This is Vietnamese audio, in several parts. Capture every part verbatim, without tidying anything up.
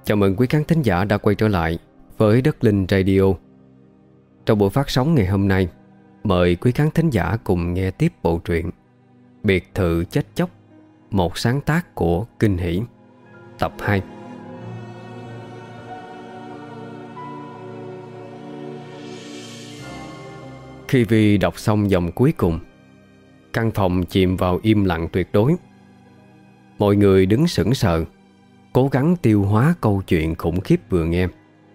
Chào mừng quý khán thính giả đã quay trở lại với Đất Linh Radio. Trong buổi phát sóng ngày hôm nay, mời quý khán thính giả cùng nghe tiếp bộ truyện Biệt thự chết chóc, một sáng tác của Kinh Hỷ, tập hai. Khi Vi đọc xong dòng cuối cùng, căn phòng chìm vào im lặng tuyệt đối. Mọi người đứng sững sờ, cố gắng tiêu hóa câu chuyện khủng khiếp vừa nghe.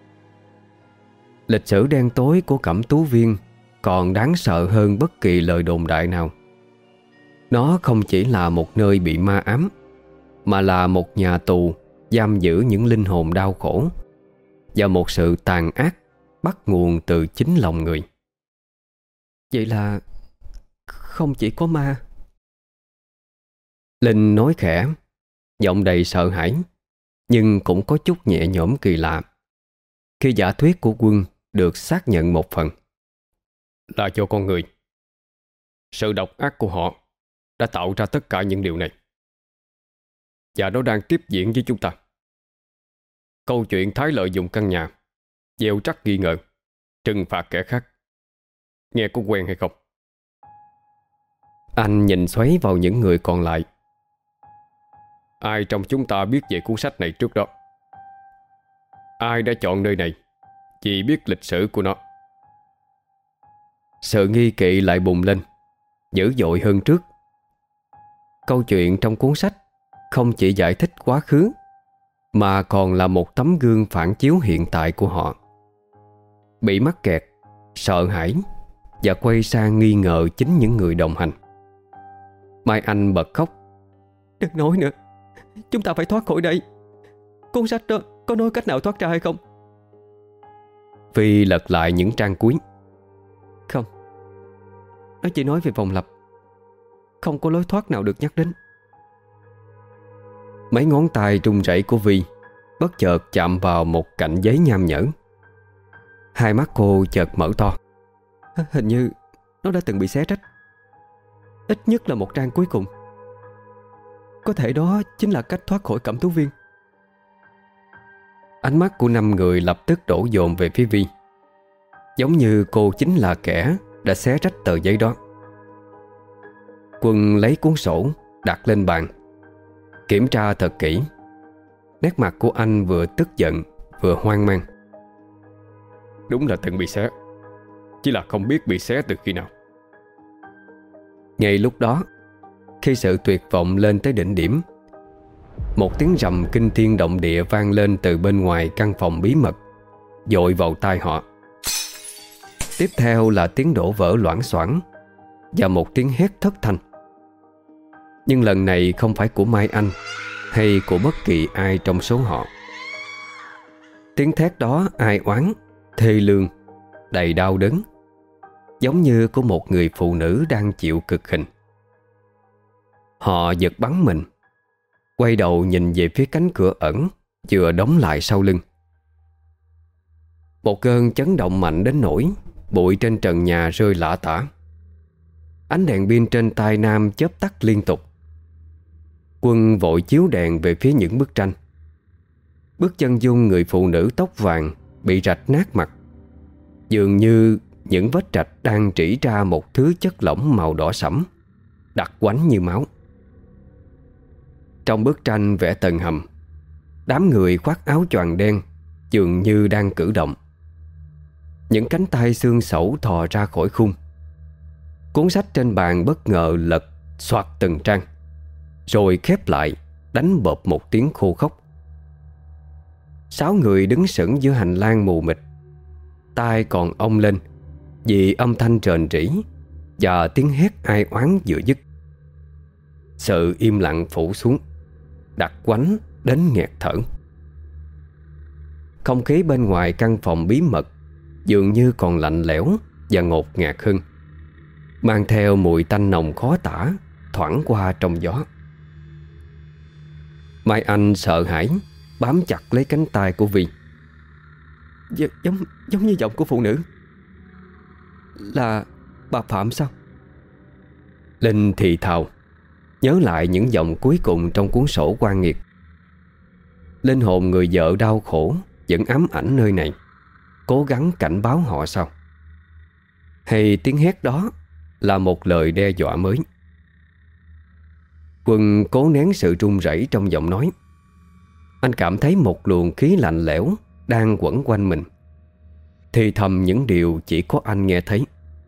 Lịch sử đen tối của Cẩm Tú Viên còn đáng sợ hơn bất kỳ lời đồn đại nào. Nó không chỉ là một nơi bị ma ám, mà là một nhà tù giam giữ những linh hồn đau khổ và một sự tàn ác bắt nguồn từ chính lòng người. Vậy là không chỉ có ma. Linh nói khẽ, giọng đầy sợ hãi, nhưng cũng có chút nhẹ nhõm kỳ lạ khi giả thuyết của Quân được xác nhận một phần. Là do con người. Sự độc ác của họ đã tạo ra tất cả những điều này, và nó đang tiếp diễn với chúng ta. Câu chuyện Thái lợi dụng căn nhà, gieo rắc nghi ngờ, trừng phạt kẻ khác, nghe có quen hay không? Anh nhìn xoáy vào những người còn lại. Ai trong chúng ta biết về cuốn sách này trước đó? Ai đã chọn nơi này vì biết lịch sử của nó? Sự nghi kỵ lại bùng lên, dữ dội hơn trước. Câu chuyện trong cuốn sách không chỉ giải thích quá khứ, mà còn là một tấm gương phản chiếu hiện tại của họ. Bị mắc kẹt, sợ hãi và quay sang nghi ngờ chính những người đồng hành. Mai Anh bật khóc. Đừng nói nữa, chúng ta phải thoát khỏi đây. Cuốn sách đó có nói cách nào thoát ra hay không? Phi lật lại những trang cuối. Không, nó chỉ nói về vòng lặp, không có lối thoát nào được nhắc đến. Mấy ngón tay run rẩy của Vi bất chợt chạm vào một cạnh giấy nham nhở. Hai mắt cô chợt mở to. Hình như nó đã từng bị xé rách, ít nhất là một trang cuối cùng. Có thể đó chính là cách thoát khỏi Cẩm Tú Viên. Ánh mắt của năm người lập tức đổ dồn về phía Vi, giống như cô chính là kẻ đã xé rách tờ giấy đó. Quân lấy cuốn sổ đặt lên bàn, kiểm tra thật kỹ. Nét mặt của anh vừa tức giận vừa hoang mang. Đúng là từng bị xé, chỉ là không biết bị xé từ khi nào. Ngay lúc đó, khi sự tuyệt vọng lên tới đỉnh điểm, một tiếng rầm kinh thiên động địa vang lên từ bên ngoài căn phòng bí mật, dội vào tai họ. Tiếp theo là tiếng đổ vỡ loảng xoảng và một tiếng hét thất thanh. Nhưng lần này không phải của Mai Anh hay của bất kỳ ai trong số họ. Tiếng thét đó ai oán, thê lương, đầy đau đớn, giống như của một người phụ nữ đang chịu cực hình. Họ giật bắn mình, quay đầu nhìn về phía cánh cửa ẩn vừa đóng lại sau lưng. Một cơn chấn động mạnh đến nỗi bụi trên trần nhà rơi lả tả. Ánh đèn pin trên tay Nam chớp tắt liên tục. Quân vội chiếu đèn về phía những bức tranh. Bức chân dung người phụ nữ tóc vàng bị rạch nát mặt, dường như những vết rạch đang trĩ ra một thứ chất lỏng màu đỏ sẫm, đặc quánh như máu. Trong bức tranh vẽ tầng hầm, đám người khoác áo choàng đen dường như đang cử động. Những cánh tay xương xẩu thò ra khỏi khung. Cuốn sách trên bàn bất ngờ lật xoạt từng trang, rồi khép lại, đánh bộp một tiếng khô khốc. Sáu người đứng sững giữa hành lang mù mịt, tai còn ong lên vì âm thanh rền rĩ và tiếng hét ai oán vừa dứt. Sự im lặng phủ xuống, đặc quánh đến nghẹt thở. Không khí bên ngoài căn phòng bí mật dường như còn lạnh lẽo và ngột ngạt hơn, mang theo mùi tanh nồng khó tả thoảng qua trong gió. Mai Anh sợ hãi bám chặt lấy cánh tay của Vi. G- giống giống như giọng của phụ nữ. Là bà Phạm sao? Linh thì thào, nhớ lại những dòng cuối cùng trong cuốn sổ quan nghiệt. Linh hồn người vợ đau khổ vẫn ám ảnh nơi này, cố gắng cảnh báo họ sao? Hay tiếng hét đó là một lời đe dọa mới? Quân cố nén sự run rẩy trong giọng nói. Anh cảm thấy một luồng khí lạnh lẽo đang quẩn quanh mình, thì thầm những điều chỉ có anh nghe thấy.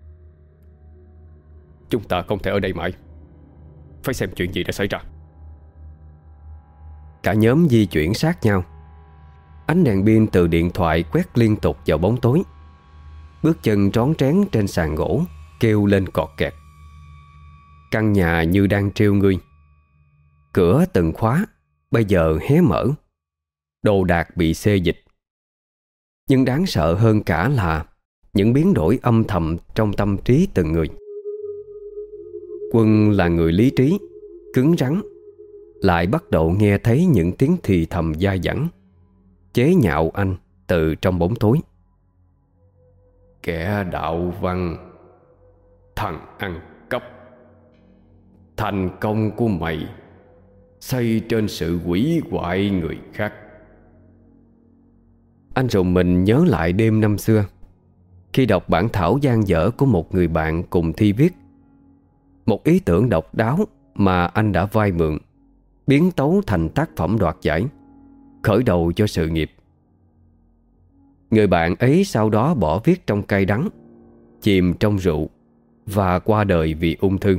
Chúng ta không thể ở đây mãi, phải xem chuyện gì đã xảy ra. Cả nhóm di chuyển sát nhau. Ánh đèn pin từ điện thoại quét liên tục vào bóng tối. Bước chân trón trén trên sàn gỗ kêu lên cọt kẹt. Căn nhà như đang trêu ngươi. Cửa từng khóa bây giờ hé mở, đồ đạc bị xê dịch. Nhưng đáng sợ hơn cả là những biến đổi âm thầm trong tâm trí từng người. Quân là người lý trí, cứng rắn, lại bắt đầu nghe thấy những tiếng thì thầm dai dẳng, chế nhạo anh từ trong bóng tối. Kẻ đạo văn, thằng ăn cắp, thành công của mày xây trên sự hủy hoại người khác. Anh rùng mình nhớ lại đêm năm xưa, khi đọc bản thảo dang dở của một người bạn cùng thi viết. Một ý tưởng độc đáo mà anh đã vay mượn, biến tấu thành tác phẩm đoạt giải, khởi đầu cho sự nghiệp. Người bạn ấy sau đó bỏ viết trong cay đắng, chìm trong rượu và qua đời vì ung thư.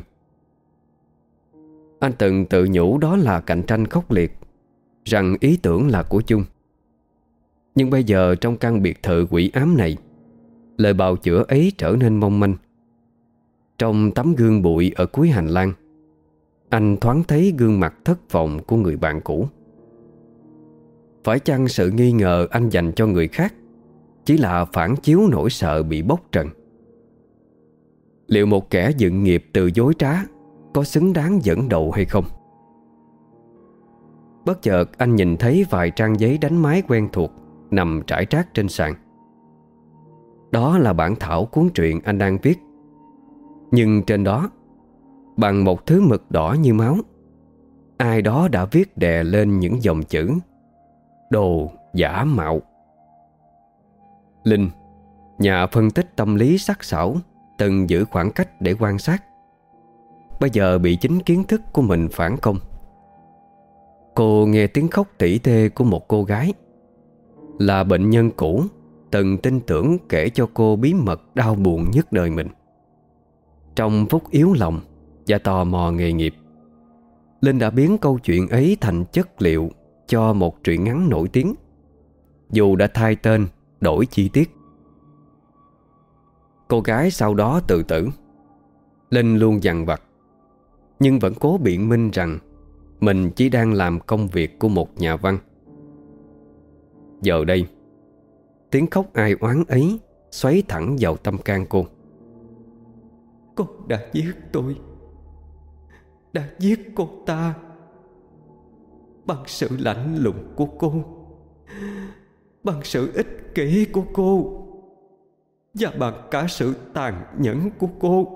Anh từng tự nhủ đó là cạnh tranh khốc liệt, rằng ý tưởng là của chung. Nhưng bây giờ trong căn biệt thự quỷ ám này, lời bào chữa ấy trở nên mong manh. Trong tấm gương bụi ở cuối hành lang, anh thoáng thấy gương mặt thất vọng của người bạn cũ. Phải chăng sự nghi ngờ anh dành cho người khác chỉ là phản chiếu nỗi sợ bị bóc trần? Liệu một kẻ dựng nghiệp từ dối trá có xứng đáng dẫn đầu hay không? Bất chợt anh nhìn thấy vài trang giấy đánh máy quen thuộc nằm trải trác trên sàn. Đó là bản thảo cuốn truyện anh đang viết. Nhưng trên đó, bằng một thứ mực đỏ như máu, ai đó đã viết đè lên những dòng chữ: đồ giả mạo. Linh, nhà phân tích tâm lý sắc sảo, từng giữ khoảng cách để quan sát, bây giờ bị chính kiến thức của mình phản công. Cô nghe tiếng khóc tỉ tê của một cô gái, là bệnh nhân cũ từng tin tưởng kể cho cô bí mật đau buồn nhất đời mình. Trong phút yếu lòng và tò mò nghề nghiệp, Linh đã biến câu chuyện ấy thành chất liệu cho một truyện ngắn nổi tiếng, dù đã thay tên, đổi chi tiết. Cô gái sau đó tự tử. Linh luôn dằn vặt, nhưng vẫn cố biện minh rằng mình chỉ đang làm công việc của một nhà văn. Giờ đây, tiếng khóc ai oán ấy xoáy thẳng vào tâm can cô. Cô đã giết tôi, đã giết cô ta, bằng sự lạnh lùng của cô, bằng sự ích kỷ của cô, và bằng cả sự tàn nhẫn của cô.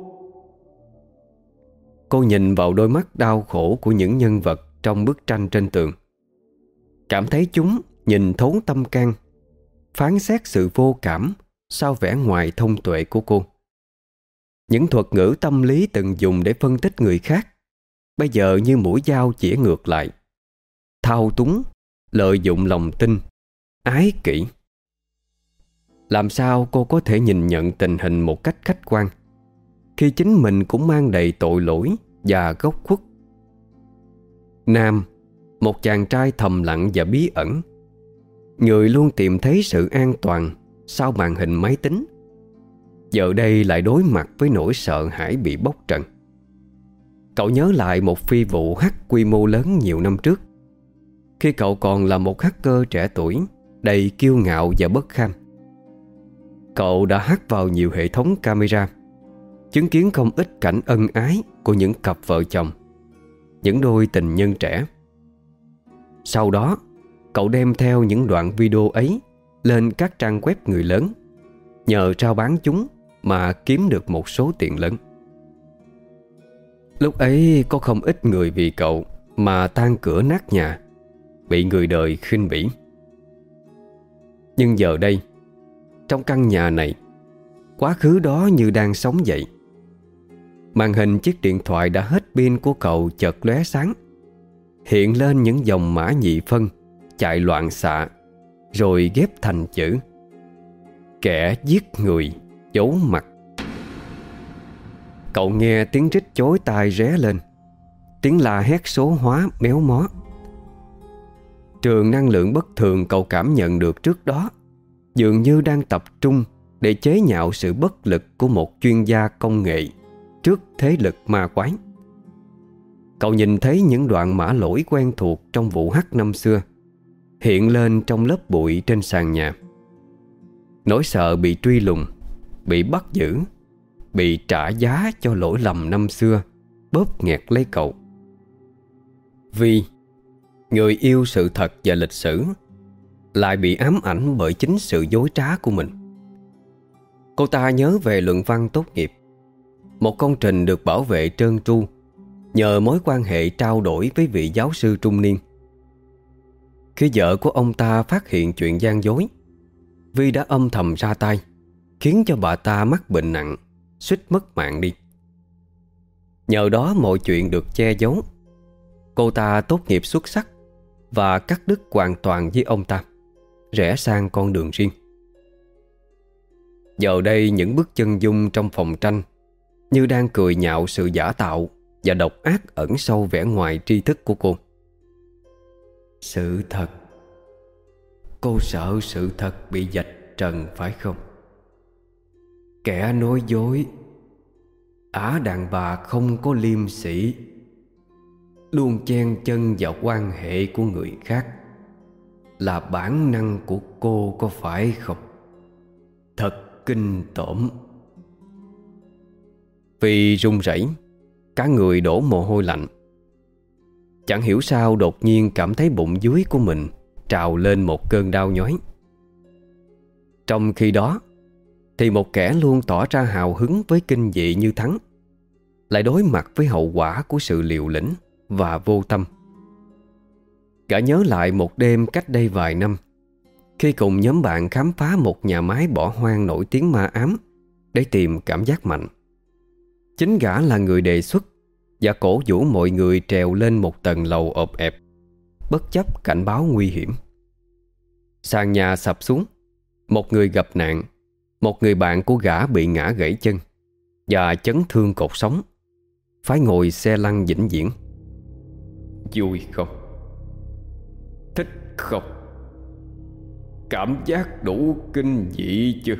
Cô nhìn vào đôi mắt đau khổ của những nhân vật trong bức tranh trên tường, cảm thấy chúng nhìn thấu tâm can, phán xét sự vô cảm sau vẻ ngoài thông tuệ của cô. Những thuật ngữ tâm lý từng dùng để phân tích người khác bây giờ như mũi dao chĩa ngược lại: thao túng, lợi dụng lòng tin, ái kỷ. Làm sao cô có thể nhìn nhận tình hình một cách khách quan khi chính mình cũng mang đầy tội lỗi và góc khuất? Nam, một chàng trai thầm lặng và bí ẩn, người luôn tìm thấy sự an toàn sau màn hình máy tính, giờ đây lại đối mặt với nỗi sợ hãi bị bóc trần. Cậu nhớ lại một phi vụ hack quy mô lớn nhiều năm trước, khi cậu còn là một hacker trẻ tuổi, đầy kiêu ngạo và bất kham. Cậu đã hack vào nhiều hệ thống camera, chứng kiến không ít cảnh ân ái của những cặp vợ chồng, những đôi tình nhân trẻ. Sau đó, cậu đem theo những đoạn video ấy lên các trang web người lớn, nhờ rao bán chúng mà kiếm được một số tiền lớn. Lúc ấy có không ít người vì cậu mà tan cửa nát nhà, bị người đời khinh bỉ. Nhưng giờ đây, trong căn nhà này, quá khứ đó như đang sống dậy. Màn hình chiếc điện thoại đã hết pin của cậu chợt lóe sáng, hiện lên những dòng mã nhị phân chạy loạn xạ, rồi ghép thành chữ: kẻ giết người giấu mặt. Cậu nghe tiếng rít chối tai ré lên, tiếng la hét số hóa méo mó. Trường năng lượng bất thường cậu cảm nhận được trước đó dường như đang tập trung để chế nhạo sự bất lực của một chuyên gia công nghệ trước thế lực ma quái. Cậu nhìn thấy những đoạn mã lỗi quen thuộc trong vụ hắc năm xưa hiện lên trong lớp bụi trên sàn nhà. Nỗi sợ bị truy lùng, bị bắt giữ, bị trả giá cho lỗi lầm năm xưa bóp nghẹt lấy cậu. Vì người yêu sự thật và lịch sử lại bị ám ảnh bởi chính sự dối trá của mình. Cô ta nhớ về luận văn tốt nghiệp, một công trình được bảo vệ trơn tru nhờ mối quan hệ trao đổi với vị giáo sư trung niên. Khi vợ của ông ta phát hiện chuyện gian dối, Vi đã âm thầm ra tay, khiến cho bà ta mắc bệnh nặng, suýt mất mạng đi. Nhờ đó mọi chuyện được che giấu. Cô ta tốt nghiệp xuất sắc và cắt đứt hoàn toàn với ông ta, rẽ sang con đường riêng. Giờ đây những bức chân dung trong phòng tranh như đang cười nhạo sự giả tạo và độc ác ẩn sâu vẻ ngoài tri thức của cô. Sự thật. Cô sợ sự thật bị vạch trần phải không? Kẻ nói dối, ả đàn bà không có liêm sĩ, luôn chen chân vào quan hệ của người khác, là bản năng của cô có phải không? Thật kinh tởm. Vì run rẩy, cả người đổ mồ hôi lạnh. Chẳng hiểu sao đột nhiên cảm thấy bụng dưới của mình trào lên một cơn đau nhói. Trong khi đó thì một kẻ luôn tỏ ra hào hứng với kinh dị như Thắng lại đối mặt với hậu quả của sự liều lĩnh và vô tâm. Gã nhớ lại một đêm cách đây vài năm, khi cùng nhóm bạn khám phá một nhà máy bỏ hoang nổi tiếng ma ám để tìm cảm giác mạnh. Chính gã là người đề xuất và cổ vũ mọi người trèo lên một tầng lầu ộp ẹp, bất chấp cảnh báo nguy hiểm. Sàn nhà sập xuống, một người gặp nạn, một người bạn của gã bị ngã gãy chân và chấn thương cột sống, phải ngồi xe lăn vĩnh viễn. Vui không? Thích không? Cảm giác đủ kinh dị chưa?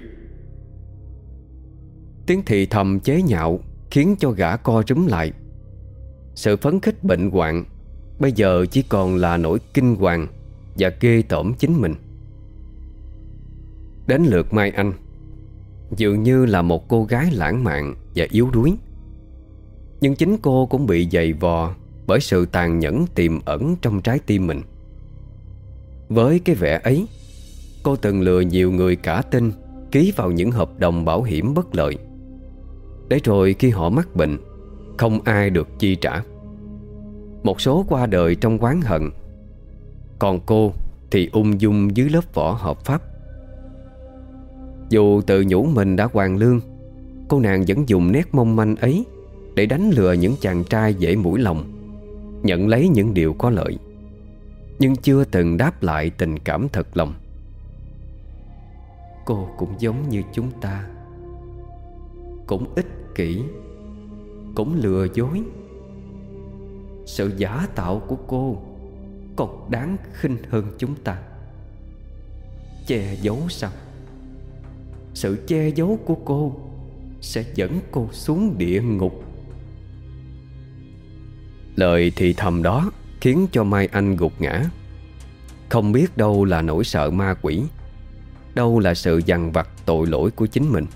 Tiếng thì thầm chế nhạo khiến cho gã co rúm lại. Sự phấn khích bệnh hoạn bây giờ chỉ còn là nỗi kinh hoàng và ghê tởm chính mình. Đến lượt Mai Anh, dường như là một cô gái lãng mạn và yếu đuối, nhưng chính cô cũng bị dày vò bởi sự tàn nhẫn tiềm ẩn trong trái tim mình. Với cái vẻ ấy, cô từng lừa nhiều người cả tin ký vào những hợp đồng bảo hiểm bất lợi, để rồi khi họ mắc bệnh, không ai được chi trả. Một số qua đời trong oán hận, còn cô thì ung dung dưới lớp vỏ hợp pháp. Dù tự nhủ mình đã hoàn lương, cô nàng vẫn dùng nét mong manh ấy để đánh lừa những chàng trai dễ mũi lòng, nhận lấy những điều có lợi, nhưng chưa từng đáp lại tình cảm thật lòng. Cô cũng giống như chúng ta, cũng ích kỷ, cũng lừa dối. Sự giả tạo của cô còn đáng khinh hơn chúng ta. Che giấu sao? Sự che giấu của cô sẽ dẫn cô xuống địa ngục. Lời thì thầm đó khiến cho Mai Anh gục ngã. Không biết đâu là nỗi sợ ma quỷ, đâu là sự dằn vặt tội lỗi của chính mình.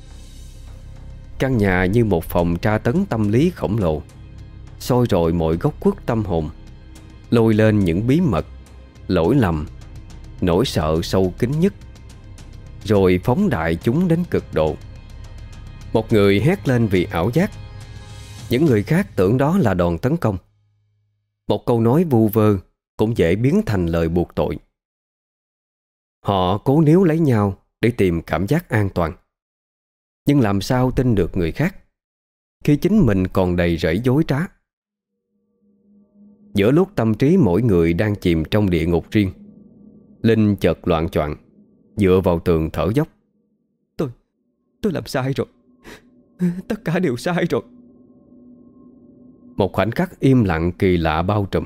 Căn nhà như một phòng tra tấn tâm lý khổng lồ, soi rọi mọi góc khuất tâm hồn, lôi lên những bí mật, lỗi lầm, nỗi sợ sâu kín nhất, rồi phóng đại chúng đến cực độ. Một người hét lên vì ảo giác, những người khác tưởng đó là đòn tấn công. Một câu nói vu vơ cũng dễ biến thành lời buộc tội. Họ cố níu lấy nhau để tìm cảm giác an toàn. Nhưng làm sao tin được người khác khi chính mình còn đầy rẫy dối trá? Giữa lúc tâm trí mỗi người đang chìm trong địa ngục riêng, Linh chợt loạng choạng dựa vào tường thở dốc. Tôi, tôi làm sai rồi. Tất cả đều sai rồi. Một khoảnh khắc im lặng kỳ lạ bao trùm.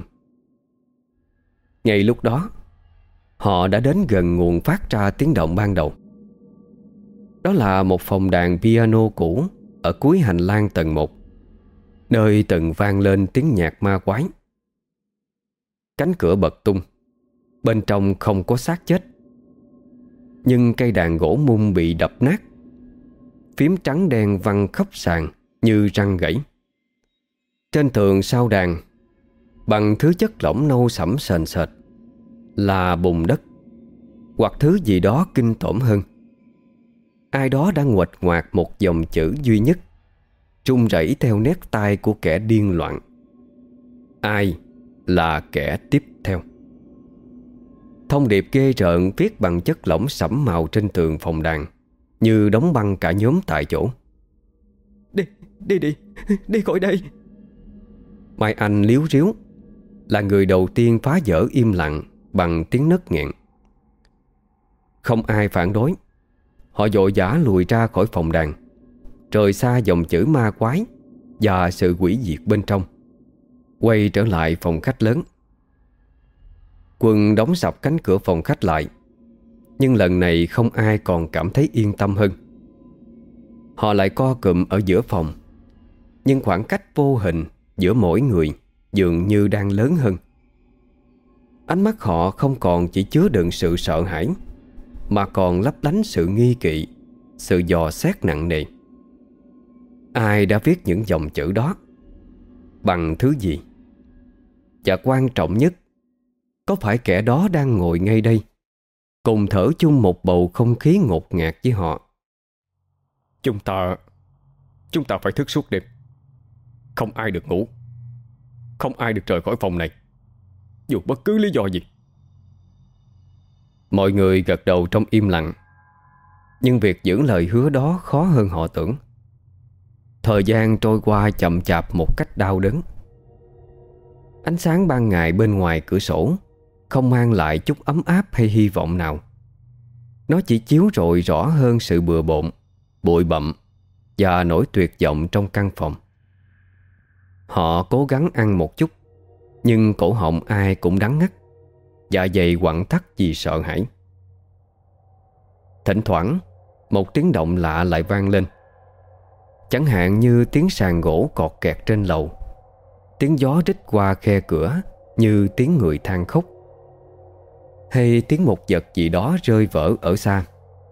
Ngay lúc đó, họ đã đến gần nguồn phát ra tiếng động ban đầu. Đó là một phòng đàn piano cũ ở cuối hành lang tầng một, nơi từng vang lên tiếng nhạc ma quái. Cánh cửa bật tung, bên trong không có xác chết, nhưng cây đàn gỗ mung bị đập nát, phím trắng đen văng khắp sàn như răng gãy. Trên tường sau đàn, bằng thứ chất lỏng nâu sẫm sền sệt, là bùn đất hoặc thứ gì đó kinh tởm hơn. Ai đó đã nguệch ngoạc một dòng chữ duy nhất, rung rẩy theo nét tay của kẻ điên loạn: ai là kẻ tiếp theo. Thông điệp ghê rợn viết bằng chất lỏng sẫm màu trên tường phòng đàn, như đóng băng cả nhóm tại chỗ. Đi, đi đi, đi khỏi đây. Mai Anh líu ríu, là người đầu tiên phá vỡ im lặng bằng tiếng nấc nghẹn. Không ai phản đối. Họ vội vã lùi ra khỏi phòng đàn, rời xa dòng chữ ma quái và sự hủy diệt bên trong, quay trở lại phòng khách lớn. Quân đóng sập cánh cửa phòng khách lại, nhưng lần này không ai còn cảm thấy yên tâm hơn. Họ lại co cụm ở giữa phòng, nhưng khoảng cách vô hình giữa mỗi người dường như đang lớn hơn. Ánh mắt họ không còn chỉ chứa đựng sự sợ hãi, mà còn lấp lánh sự nghi kỵ, sự dò xét nặng nề. Ai đã viết những dòng chữ đó? Bằng thứ gì? Và quan trọng nhất, có phải kẻ đó đang ngồi ngay đây, cùng thở chung một bầu không khí ngột ngạt với họ? Chúng ta Chúng ta phải thức suốt đêm. Không ai được ngủ, không ai được rời khỏi phòng này, dù bất cứ lý do gì. Mọi người gật đầu trong im lặng. Nhưng việc giữ lời hứa đó khó hơn họ tưởng. Thời gian trôi qua chậm chạp một cách đau đớn. Ánh sáng ban ngày bên ngoài cửa sổ không mang lại chút ấm áp hay hy vọng nào. Nó chỉ chiếu rọi rõ hơn sự bừa bộn, bụi bặm và nỗi tuyệt vọng trong căn phòng. Họ cố gắng ăn một chút, nhưng cổ họng ai cũng đắng ngắt, dạ dày quặn thắt vì sợ hãi. Thỉnh thoảng một tiếng động lạ lại vang lên, chẳng hạn như tiếng sàn gỗ cọt kẹt trên lầu, tiếng gió rít qua khe cửa như tiếng người than khóc, hay tiếng một vật gì đó rơi vỡ ở xa.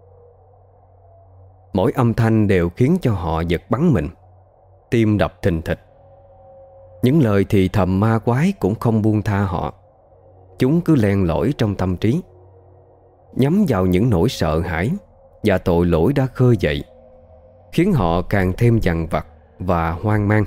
Mỗi âm thanh đều khiến cho họ giật bắn mình, tim đập thình thịch. Những lời thì thầm ma quái cũng không buông tha họ. Chúng cứ len lỏi trong tâm trí, nhắm vào những nỗi sợ hãi và tội lỗi đã khơi dậy, khiến họ càng thêm dằn vặt và hoang mang.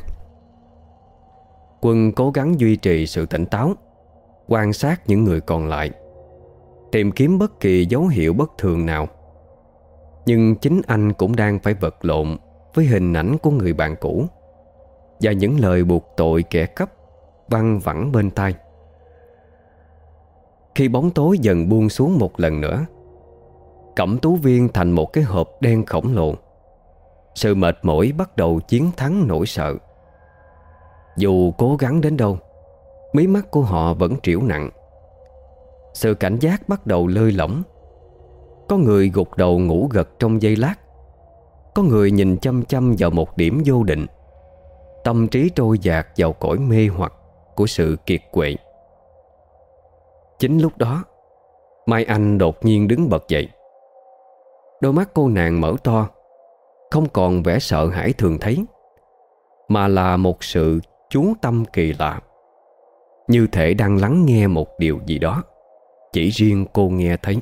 Quân cố gắng duy trì sự tỉnh táo, quan sát những người còn lại, tìm kiếm bất kỳ dấu hiệu bất thường nào. Nhưng chính anh cũng đang phải vật lộn với hình ảnh của người bạn cũ và những lời buộc tội kẻ cắp văng vẳng bên tai. Khi bóng tối dần buông xuống một lần nữa, Cẩm Tú Viên thành một cái hộp đen khổng lồ. Sự mệt mỏi bắt đầu chiến thắng nỗi sợ. Dù cố gắng đến đâu, mí mắt của họ vẫn trĩu nặng. Sự cảnh giác bắt đầu lơi lỏng. Có người gục đầu ngủ gật trong giây lát, có người nhìn chăm chăm vào một điểm vô định. Tâm trí trôi dạt vào cõi mê hoặc của sự kiệt quệ. Chính lúc đó, Mai Anh đột nhiên đứng bật dậy. Đôi mắt cô nàng mở to, không còn vẻ sợ hãi thường thấy, mà là một sự chú tâm kỳ lạ, như thể đang lắng nghe một điều gì đó chỉ riêng cô nghe thấy.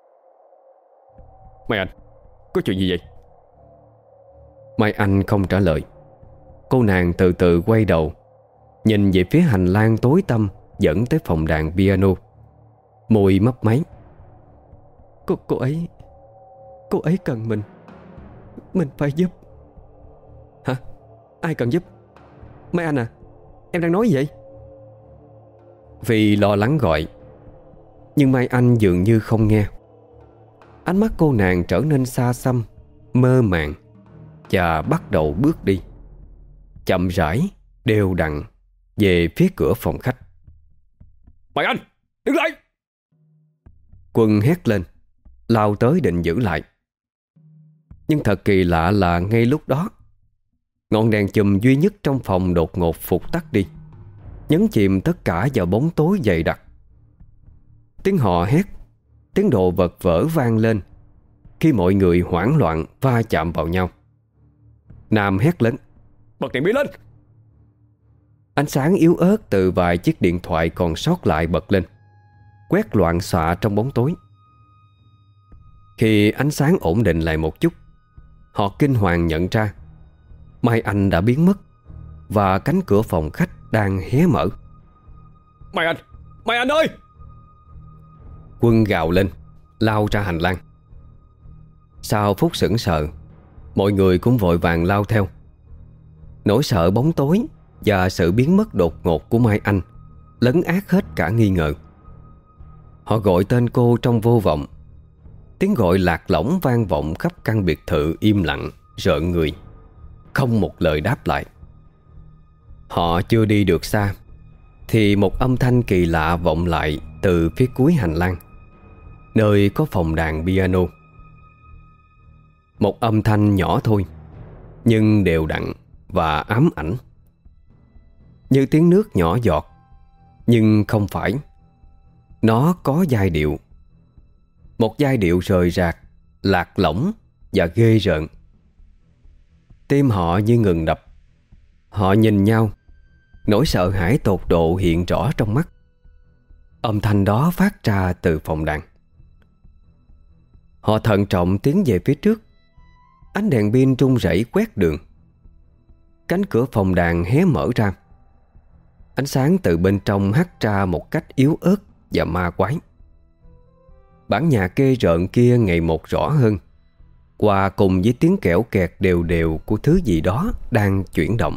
Mai Anh, có chuyện gì vậy? Mai Anh không trả lời. Cô nàng từ từ quay đầu, nhìn về phía hành lang tối tăm dẫn tới phòng đàn piano. Môi mấp máy. Cô, cô ấy Cô ấy cần mình. Mình phải giúp. Hả? Ai cần giúp? Mai Anh à? Em đang nói gì vậy? Vì lo lắng gọi, nhưng Mai Anh dường như không nghe. Ánh mắt cô nàng trở nên xa xăm, mơ màng, và bắt đầu bước đi, chậm rãi, đều đặn về phía cửa phòng khách. Mai Anh, đứng lại! Quân hét lên, lao tới định giữ lại. Nhưng thật kỳ lạ là ngay lúc đó, ngọn đèn chùm duy nhất trong phòng đột ngột phục tắt đi, nhấn chìm tất cả vào bóng tối dày đặc. Tiếng hò hét, tiếng đồ vật vỡ vang lên khi mọi người hoảng loạn va chạm vào nhau. Nam hét lớn: bật đèn pin lên! Ánh sáng yếu ớt từ vài chiếc điện thoại còn sót lại bật lên, quét loạn xạ trong bóng tối. Khi ánh sáng ổn định lại một chút, họ kinh hoàng nhận ra Mai Anh đã biến mất, và cánh cửa phòng khách đang hé mở. Mai Anh! Mai Anh ơi! Quân gào lên, lao ra hành lang. Sau phút sững sờ, mọi người cũng vội vàng lao theo. Nỗi sợ bóng tối và sự biến mất đột ngột của Mai Anh lấn át hết cả nghi ngờ. Họ gọi tên cô trong vô vọng. Tiếng gọi lạc lõng vang vọng khắp căn biệt thự im lặng, rợn người, không một lời đáp lại. Họ chưa đi được xa thì một âm thanh kỳ lạ vọng lại từ phía cuối hành lang, nơi có phòng đàn piano. Một âm thanh nhỏ thôi, nhưng đều đặn và ám ảnh, như tiếng nước nhỏ giọt. Nhưng không phải. Nó có giai điệu, một giai điệu rời rạc, lạc lõng và ghê rợn. Tim họ như ngừng đập. Họ nhìn nhau, nỗi sợ hãi tột độ hiện rõ trong mắt. Âm thanh đó phát ra từ phòng đàn. Họ thận trọng tiến về phía trước. Ánh đèn pin rung rẩy quét đường. Cánh cửa phòng đàn hé mở ra. Ánh sáng từ bên trong hắt ra một cách yếu ớt và ma quái. Bản nhạc ghê rợn kia ngày một rõ hơn, hòa cùng với tiếng kẽo kẹt đều đều của thứ gì đó đang chuyển động.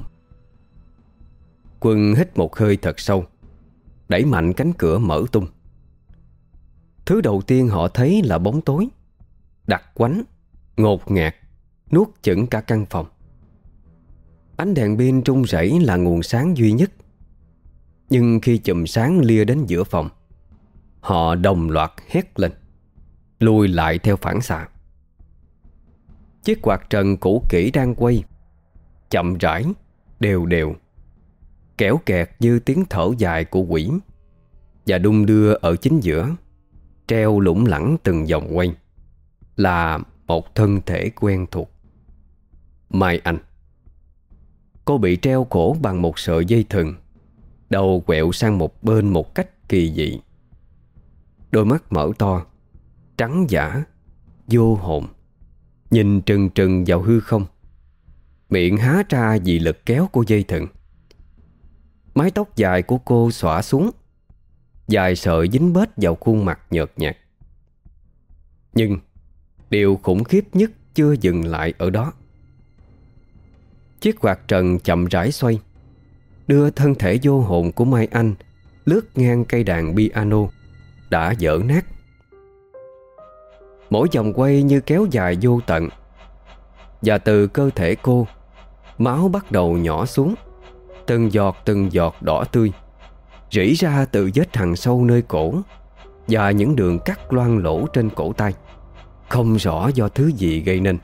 Quân hít một hơi thật sâu, đẩy mạnh cánh cửa mở tung. Thứ đầu tiên họ thấy là bóng tối, đặc quánh, ngột ngạt, nuốt chửng cả căn phòng. Ánh đèn pin rung rẩy là nguồn sáng duy nhất. Nhưng khi chùm sáng lia đến giữa phòng, họ đồng loạt hét lên, lùi lại theo phản xạ. Chiếc quạt trần cũ kỹ đang quay, chậm rãi, đều đều, kẽo kẹt như tiếng thở dài của quỷ, và đung đưa ở chính giữa, treo lủng lẳng từng vòng quay, là một thân thể quen thuộc. Mai Anh. Cô bị treo cổ bằng một sợi dây thừng, đầu quẹo sang một bên một cách kỳ dị. Đôi mắt mở to, trắng dã, vô hồn, nhìn trừng trừng vào hư không. Miệng há ra vì lực kéo của dây thừng. Mái tóc dài của cô xõa xuống, dài sợi dính bết vào khuôn mặt nhợt nhạt. Nhưng điều khủng khiếp nhất chưa dừng lại ở đó. Chiếc quạt trần chậm rãi xoay, đưa thân thể vô hồn của Mai Anh lướt ngang cây đàn piano đã vỡ nát. Mỗi vòng quay như kéo dài vô tận, và từ cơ thể cô, máu bắt đầu nhỏ xuống, từng giọt từng giọt đỏ tươi rỉ ra từ vết hằn sâu nơi cổ và những đường cắt loang lỗ trên cổ tay, không rõ do thứ gì gây nên.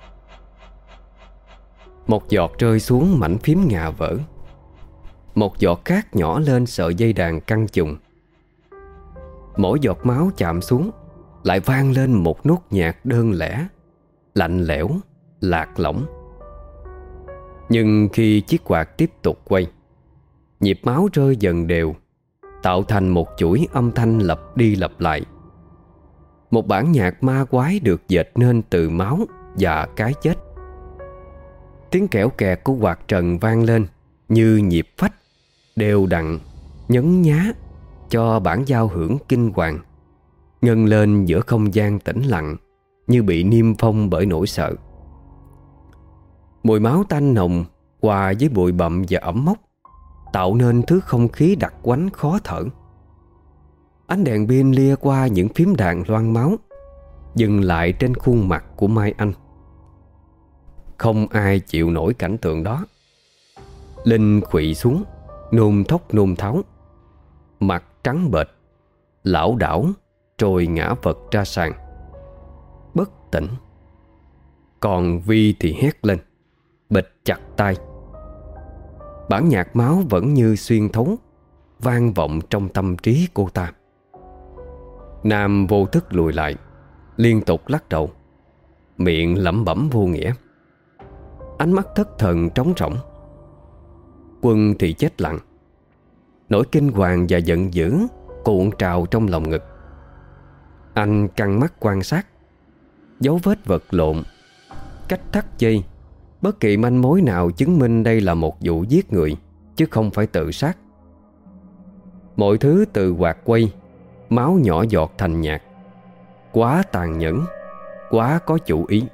Một giọt rơi xuống mảnh phím ngà vỡ, một giọt khác nhỏ lên sợi dây đàn căng chùng. Mỗi giọt máu chạm xuống lại vang lên một nốt nhạc đơn lẻ, lạnh lẽo, lạc lõng. Nhưng khi chiếc quạt tiếp tục quay, nhịp máu rơi dần đều, tạo thành một chuỗi âm thanh lặp đi lặp lại. Một bản nhạc ma quái được dệt nên từ máu và cái chết. Tiếng kẽo kẹt của quạt trần vang lên như nhịp phách, đều đặn, nhấn nhá, cho bản giao hưởng kinh hoàng ngân lên giữa không gian tĩnh lặng, như bị niêm phong bởi nỗi sợ. Mùi máu tanh nồng hòa với bụi bặm và ẩm mốc tạo nên thứ không khí đặc quánh khó thở. Ánh đèn pin lia qua những phím đàn loang máu, dừng lại trên khuôn mặt của Mai Anh. Không ai chịu nổi cảnh tượng đó. Linh khuỵu xuống, nôn thốc nôn tháo, mặt trắng bệch, lảo đảo rồi ngã vật ra sàn, bất tỉnh. Còn Vi thì hét lên, bịch chặt tai. Bản nhạc máu vẫn như xuyên thấu, vang vọng trong tâm trí cô ta. Nam vô thức lùi lại, liên tục lắc đầu, miệng lẩm bẩm vô nghĩa, ánh mắt thất thần trống rỗng. Quân thì chết lặng. Nỗi kinh hoàng và giận dữ cuộn trào trong lòng ngực. Anh căng mắt quan sát dấu vết vật lộn, cách thắt dây, bất kỳ manh mối nào chứng minh đây là một vụ giết người chứ không phải tự sát. Mọi thứ từ quạt quay, máu nhỏ giọt thành nhạc. Quá tàn nhẫn, quá có chủ ý.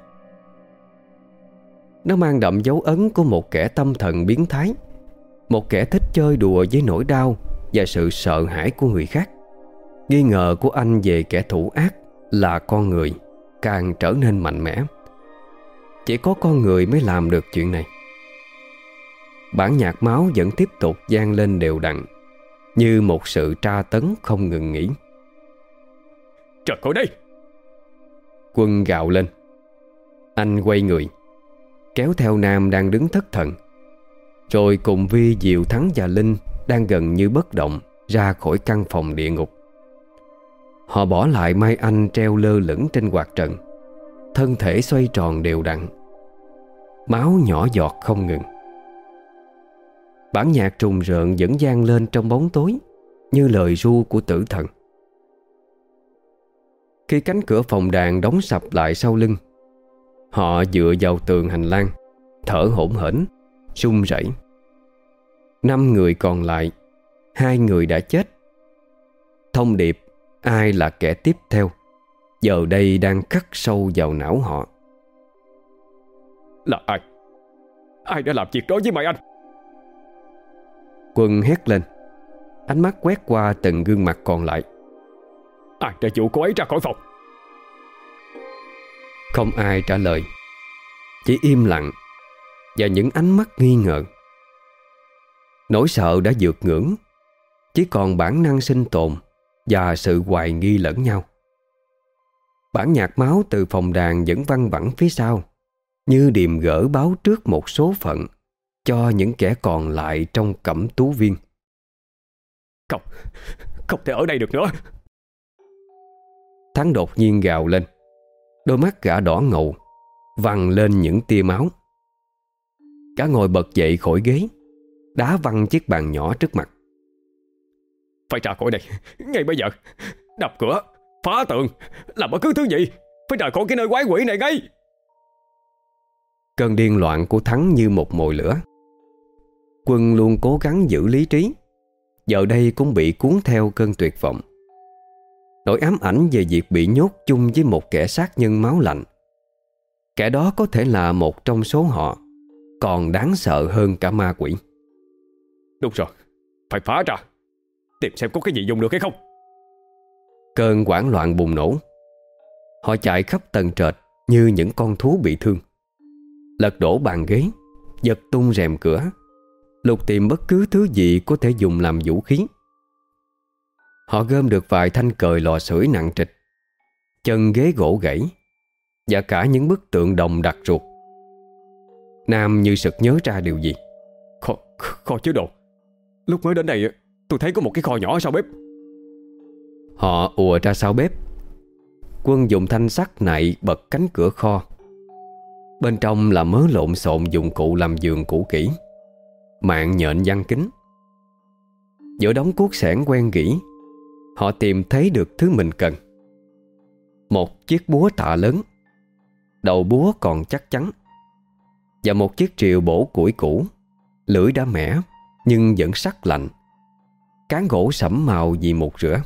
Nó mang đậm dấu ấn của một kẻ tâm thần biến thái, một kẻ thích chơi đùa với nỗi đau và sự sợ hãi của người khác. Nghi ngờ của anh về kẻ thủ ác là con người càng trở nên mạnh mẽ. Chỉ có con người mới làm được chuyện này. Bản nhạc máu vẫn tiếp tục vang lên đều đặn, như một sự tra tấn không ngừng nghỉ. Trời coi đây! Quân gào lên. Anh quay người, kéo theo Nam đang đứng thất thần, rồi cùng Vi, Diệu, Thắng và Linh đang gần như bất động ra khỏi căn phòng địa ngục. Họ bỏ lại Mai Anh treo lơ lửng trên quạt trần, thân thể xoay tròn đều đặn, máu nhỏ giọt không ngừng. Bản nhạc trùng rợn vẫn vang lên trong bóng tối, như lời ru của tử thần. Khi cánh cửa phòng đàn đóng sập lại sau lưng, họ dựa vào tường hành lang, thở hổn hển, run rẩy. Năm người còn lại, hai người đã chết. Thông điệp ai là kẻ tiếp theo giờ đây đang khắc sâu vào não họ. Là ai? Ai đã làm việc đó với Mai Anh? Quân hét lên, ánh mắt quét qua từng gương mặt còn lại. Ai đã dụ cô ấy ra khỏi phòng? Không ai trả lời, chỉ im lặng và những ánh mắt nghi ngờ. Nỗi sợ đã vượt ngưỡng, chỉ còn bản năng sinh tồn và sự hoài nghi lẫn nhau. Bản nhạc máu từ phòng đàn vẫn văng vẳng phía sau, như điềm gỡ báo trước một số phận cho những kẻ còn lại trong Cẩm Tú Viên. Không, không thể ở đây được nữa. Thắng đột nhiên gào lên, đôi mắt gã đỏ ngầu, vằn lên những tia máu. Gã ngồi bật dậy khỏi ghế, đá văng chiếc bàn nhỏ trước mặt. Phải ra khỏi đây, ngay bây giờ. Đập cửa, phá tường, làm bất cứ thứ gì. Phải rời khỏi cái nơi quái quỷ này ngay. Cơn điên loạn của Thắng như một mồi lửa. Quân luôn cố gắng giữ lý trí, giờ đây cũng bị cuốn theo cơn tuyệt vọng. Nỗi ám ảnh về việc bị nhốt chung với một kẻ sát nhân máu lạnh. Kẻ đó có thể là một trong số họ, còn đáng sợ hơn cả ma quỷ. Đúng rồi, phải phá ra, tìm xem có cái gì dùng được hay không. Cơn hoảng loạn bùng nổ. Họ chạy khắp tầng trệt như những con thú bị thương, lật đổ bàn ghế, giật tung rèm cửa, lục tìm bất cứ thứ gì có thể dùng làm vũ khí. Họ gom được vài thanh cời lò sưởi nặng trịch, chân ghế gỗ gãy và cả những bức tượng đồng đặt ruột. Nam như sực nhớ ra điều gì. Kho, kho chứa đồ. Lúc mới đến đây tôi thấy có một cái kho nhỏ ở sau bếp. Họ ùa ra sau bếp. Quân dùng thanh sắt nạy bật cánh cửa kho. Bên trong là mớ lộn xộn dụng cụ làm giường cũ kỹ, mạng nhện giăng kính. Giữa đống cuốc xẻng quen gỉ, họ tìm thấy được thứ mình cần. Một chiếc búa tạ lớn, đầu búa còn chắc chắn, và một chiếc rìu bổ củi cũ, lưỡi đã mẻ nhưng vẫn sắc lạnh. Cán gỗ sẫm màu vì một rửa.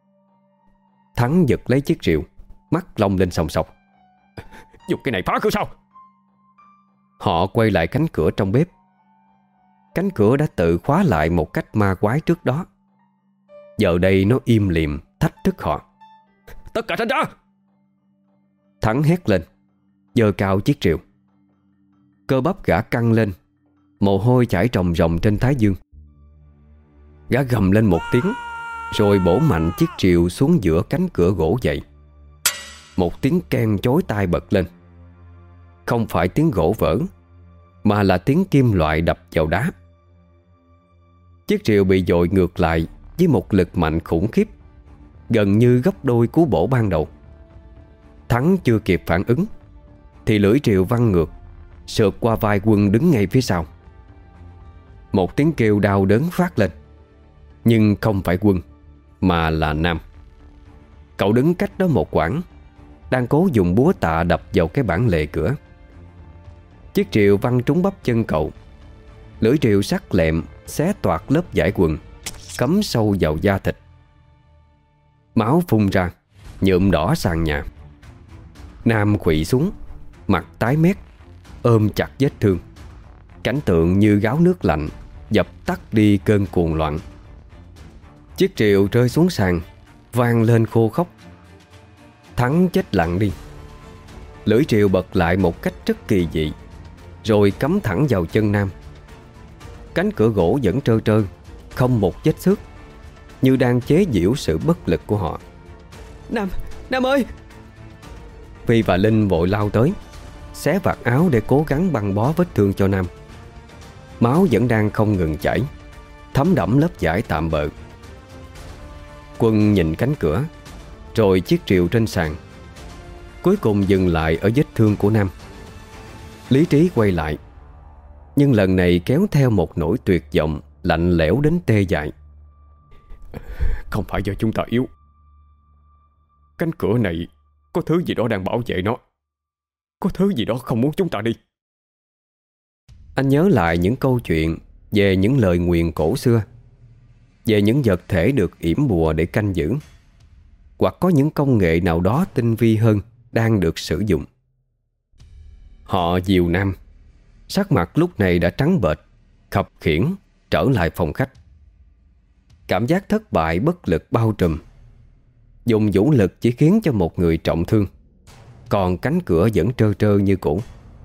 Thắng giật lấy chiếc rìu, mắt long lên sòng sọc. Dùng cái này phá cửa sao? Họ quay lại cánh cửa trong bếp. Cánh cửa đã tự khóa lại một cách ma quái trước đó. Giờ đây nó im lìm thách thức họ. Tất cả tránh ra! Thắng hét lên, giơ cao chiếc rìu. Cơ bắp gã căng lên, mồ hôi chảy ròng ròng trên thái dương. Gã gầm lên một tiếng, rồi bổ mạnh chiếc rìu xuống giữa cánh cửa gỗ dậy. Một tiếng keng chói tai bật lên. Không phải tiếng gỗ vỡ, mà là tiếng kim loại đập vào đá. Chiếc rìu bị dội ngược lại với một lực mạnh khủng khiếp, gần như gấp đôi cú bổ ban đầu. Thắng chưa kịp phản ứng thì lưỡi rìu văng ngược, sượt qua vai Quân đứng ngay phía sau. Một tiếng kêu đau đớn phát lên. Nhưng không phải Quân, mà là Nam. Cậu đứng cách đó một quãng, đang cố dùng búa tạ đập vào cái bản lề cửa. Chiếc rìu văng trúng bắp chân cậu. Lưỡi rìu sắc lẹm xé toạc lớp vải quần, cắm sâu vào da thịt. Máu phun ra, nhuộm đỏ sàn nhà. Nam khuỵu xuống, mặt tái mét, ôm chặt vết thương. Cảnh tượng như gáo nước lạnh dập tắt đi cơn cuồng loạn. Chiếc rìu rơi xuống sàn, vang lên khô khóc. Thắng chết lặng đi. Lưỡi rìu bật lại một cách rất kỳ dị, rồi cắm thẳng vào chân Nam. Cánh cửa gỗ vẫn trơ trơ, không một vết xước, như đang chế giễu sự bất lực của họ. Nam, Nam ơi! Phi và Linh vội lao tới, xé vạt áo để cố gắng băng bó vết thương cho Nam. Máu vẫn đang không ngừng chảy, thấm đẫm lớp vải tạm bợ. Quân nhìn cánh cửa, rồi chiếc rìu trên sàn, cuối cùng dừng lại ở vết thương của Nam. Lý trí quay lại, nhưng lần này kéo theo một nỗi tuyệt vọng lạnh lẽo đến tê dại. Không phải do chúng ta yếu. Cánh cửa này có thứ gì đó đang bảo vệ nó. Có thứ gì đó không muốn chúng ta đi. Anh nhớ lại những câu chuyện về những lời nguyền cổ xưa, về những vật thể được yểm bùa để canh giữ, hoặc có những công nghệ nào đó tinh vi hơn đang được sử dụng. Họ dìu Nam. Sắc mặt lúc này đã trắng bệch, khập khiễng trở lại phòng khách. Cảm giác thất bại bất lực bao trùm. Dùng vũ lực chỉ khiến cho một người trọng thương, còn cánh cửa vẫn trơ trơ như cũ.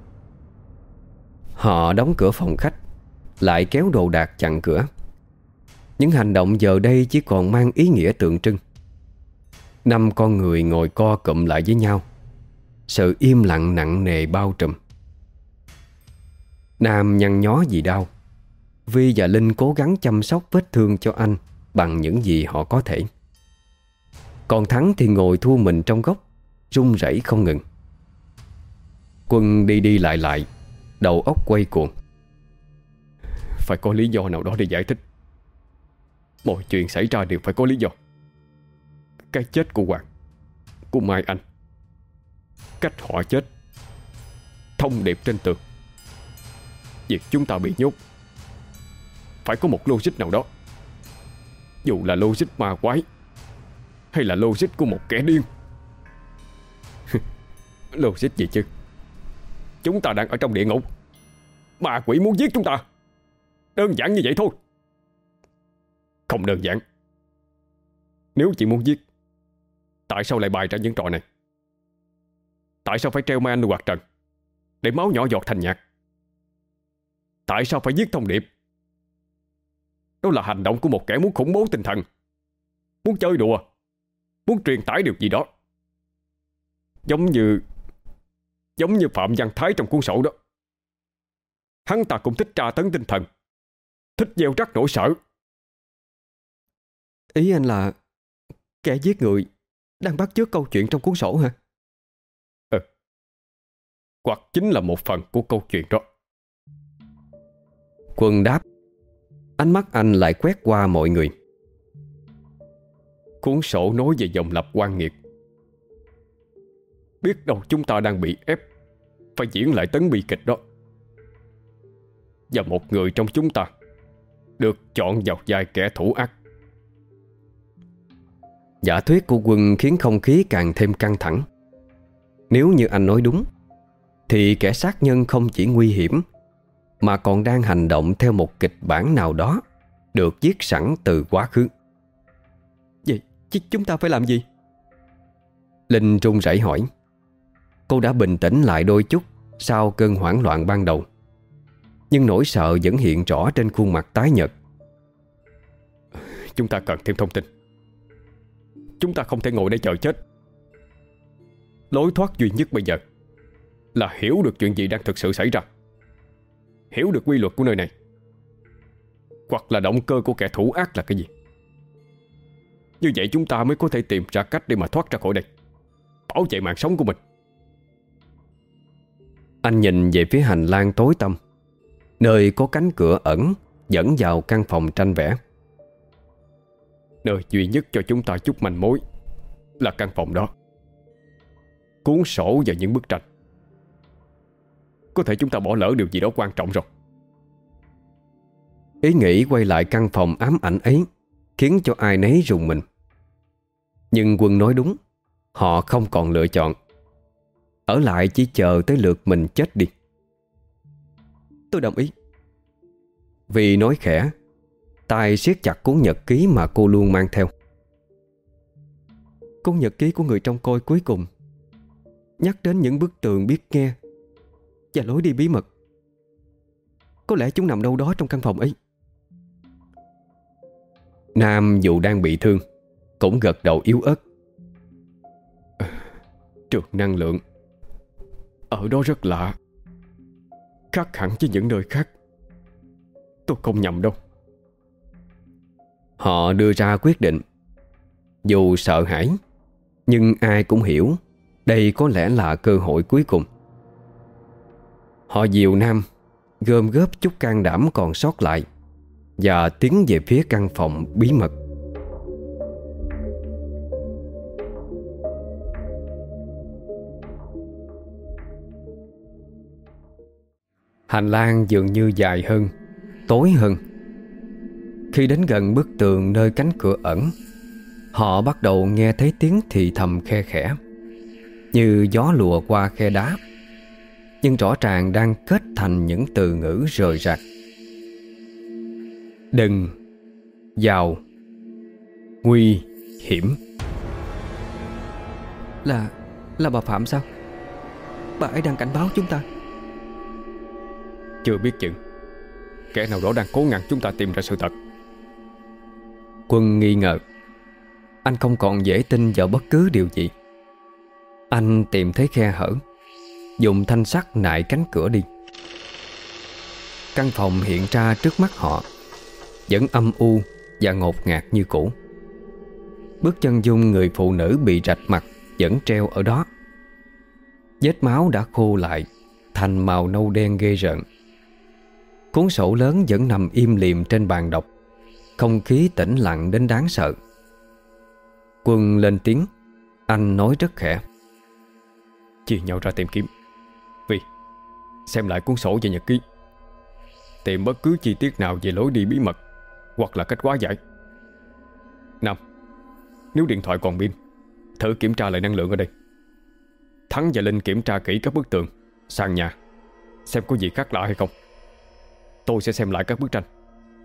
Họ đóng cửa phòng khách, lại kéo đồ đạc chặn cửa. Những hành động giờ đây chỉ còn mang ý nghĩa tượng trưng. Năm con người ngồi co cụm lại với nhau. Sự im lặng nặng nề bao trùm. Nam nhăn nhó vì đau. Vi và Linh cố gắng chăm sóc vết thương cho anh bằng những gì họ có thể. Còn Thắng thì ngồi thu mình trong góc, run rẩy không ngừng. Quân đi đi lại lại, đầu óc quay cuồng. Phải có lý do nào đó để giải thích. Mọi chuyện xảy ra đều phải có lý do. Cái chết của Hoàng, của Mai Anh, cách họ chết, thông điệp trên tường, việc chúng ta bị nhốt. Phải có một logic nào đó. Dù là logic ma quái, hay là logic của một kẻ điên. Logic gì chứ? Chúng ta đang ở trong địa ngục, ma quỷ muốn giết chúng ta. Đơn giản như vậy thôi. Không đơn giản. Nếu chị muốn giết, tại sao lại bày ra những trò này? Tại sao phải treo Mai Anh quạt trần để máu nhỏ giọt thành nhạc? Tại sao phải giết thông điệp? Đó là hành động của một kẻ muốn khủng bố tinh thần, muốn chơi đùa, muốn truyền tải điều gì đó. Giống như Giống như Phạm Văn Thái trong cuốn sổ đó. Hắn ta cũng thích tra tấn tinh thần, thích gieo rắc nỗi sợ. Ý anh là kẻ giết người đang bắt chước câu chuyện trong cuốn sổ hả? Ừ. Hoặc chính là một phần của câu chuyện đó. Quân đáp. Ánh mắt anh lại quét qua mọi người. Cuốn sổ nói về dòng lập oan nghiệt. Biết đâu chúng ta đang bị ép phải diễn lại tấn bi kịch đó. Và một người trong chúng ta được chọn vào vai kẻ thủ ác. Giả thuyết của Quân khiến không khí càng thêm căng thẳng. Nếu như anh nói đúng thì kẻ sát nhân không chỉ nguy hiểm mà còn đang hành động theo một kịch bản nào đó được viết sẵn từ quá khứ. Vậy chứ chúng ta phải làm gì? Linh run rẩy hỏi. Cô đã bình tĩnh lại đôi chút sau cơn hoảng loạn ban đầu, nhưng nỗi sợ vẫn hiện rõ trên khuôn mặt tái nhợt. Chúng ta cần thêm thông tin. Chúng ta không thể ngồi đây chờ chết. Lối thoát duy nhất bây giờ là hiểu được chuyện gì đang thực sự xảy ra, hiểu được quy luật của nơi này, hoặc là động cơ của kẻ thủ ác là cái gì. Như vậy chúng ta mới có thể tìm ra cách để mà thoát ra khỏi đây, bảo vệ mạng sống của mình. Anh nhìn về phía hành lang tối tăm, nơi có cánh cửa ẩn dẫn vào căn phòng tranh vẽ. Nơi duy nhất cho chúng ta chút manh mối là căn phòng đó. Cuốn sổ và những bức tranh. Có thể chúng ta bỏ lỡ điều gì đó quan trọng rồi. Ý nghĩ quay lại căn phòng ám ảnh ấy khiến cho ai nấy rùng mình. Nhưng Quân nói đúng, họ không còn lựa chọn. Ở lại chỉ chờ tới lượt mình chết đi. Tôi đồng ý. Vì nói khẽ, tay siết chặt cuốn nhật ký mà cô luôn mang theo. Cuốn nhật ký của người trông coi cuối cùng nhắc đến những bức tường biết nghe và lối đi bí mật. Có lẽ chúng nằm đâu đó trong căn phòng ấy. Nam dù đang bị thương cũng gật đầu yếu ớt. Trường năng lượng ở đó rất lạ, khác hẳn với những nơi khác. Tôi không nhầm đâu. Họ đưa ra quyết định. Dù sợ hãi, nhưng ai cũng hiểu đây có lẽ là cơ hội cuối cùng. Họ dìu Nam gom góp chút can đảm còn sót lại và tiến về phía căn phòng bí mật. Hành lang dường như dài hơn, tối hơn. Khi đến gần bức tường nơi cánh cửa ẩn, họ bắt đầu nghe thấy tiếng thì thầm khe khẽ, như gió lùa qua khe đá, nhưng rõ ràng đang kết thành những từ ngữ rời rạc. Đừng, vào, nguy hiểm. Là, là bà Phạm sao? Bà ấy đang cảnh báo chúng ta. Chưa biết chừng kẻ nào đó đang cố ngăn chúng ta tìm ra sự thật. Quân nghi ngờ. Anh không còn dễ tin vào bất cứ điều gì. Anh tìm thấy khe hở, dùng thanh sắt nại cánh cửa đi. Căn phòng hiện ra trước mắt họ, vẫn âm u và ngột ngạt như cũ. Bức chân dung người phụ nữ bị rạch mặt vẫn treo ở đó. Vết máu đã khô lại thành màu nâu đen ghê rợn. Cuốn sổ lớn vẫn nằm im lìm trên bàn đọc, không khí tĩnh lặng đến đáng sợ. Quân lên tiếng. Anh nói rất khẽ. Chia nhau ra tìm kiếm. Vì xem lại cuốn sổ và nhật ký, tìm bất cứ chi tiết nào về lối đi bí mật hoặc là cách hóa giải. Nam, nếu điện thoại còn pin, thử kiểm tra lại năng lượng ở đây. Thắng và Linh kiểm tra kỹ các bức tường, sàn nhà, xem có gì khác lạ hay không. Tôi sẽ xem lại các bức tranh.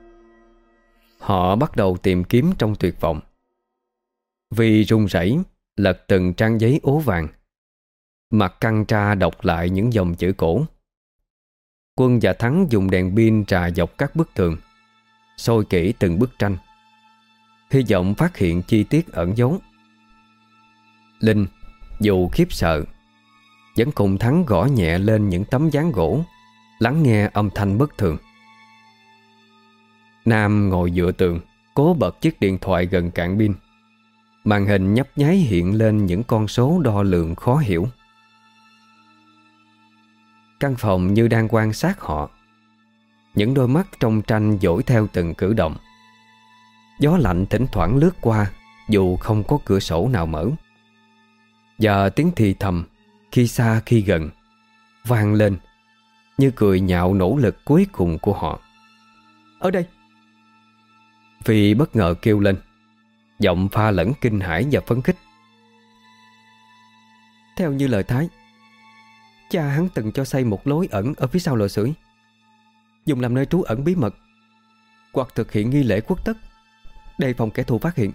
Họ bắt đầu tìm kiếm trong tuyệt vọng. Vì run rẩy lật từng trang giấy ố vàng, mặt căng tra đọc lại những dòng chữ cổ. Quân và Thắng dùng đèn pin trà dọc các bức tường, soi kỹ từng bức tranh, hy vọng phát hiện chi tiết ẩn giấu. Linh, dù khiếp sợ, vẫn cùng Thắng gõ nhẹ lên những tấm ván gỗ, lắng nghe âm thanh bất thường. Nam ngồi dựa tường, cố bật chiếc điện thoại gần cạn pin. Màn hình nhấp nháy hiện lên những con số đo lường khó hiểu. Căn phòng như đang quan sát họ. Những đôi mắt trong tranh dõi theo từng cử động. Gió lạnh thỉnh thoảng lướt qua dù không có cửa sổ nào mở. Và tiếng thì thầm khi xa khi gần vang lên như cười nhạo nỗ lực cuối cùng của họ. Ở đây. Vì bất ngờ kêu lên. giọng pha lẫn kinh hãi và phấn khích. Theo như lời Thái, cha hắn từng cho xây một lối ẩn ở phía sau lò sưởi, dùng làm nơi trú ẩn bí mật hoặc thực hiện nghi lễ quốc tất, đề phòng kẻ thù phát hiện.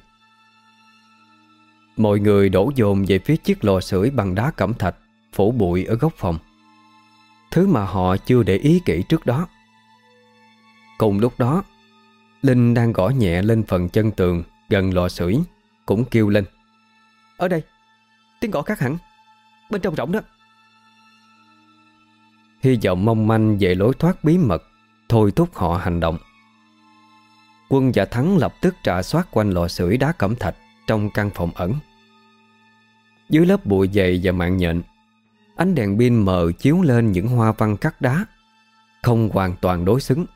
Mọi người đổ dồn về phía chiếc lò sưởi bằng đá cẩm thạch phủ bụi ở góc phòng, thứ mà họ chưa để ý kỹ trước đó. Cùng lúc đó, Linh đang gõ nhẹ lên phần chân tường gần lò sưởi cũng kêu lên: Ở đây, tiếng gõ khác hẳn, bên trong rỗng đó. Hy vọng mong manh về lối thoát bí mật thôi thúc họ hành động. Quân và Thắng lập tức trà soát quanh lò sưởi đá cẩm thạch trong căn phòng ẩn. Dưới lớp bụi dày và mạng nhện, ánh đèn pin mờ chiếu lên những hoa văn cắt đá không hoàn toàn đối xứng.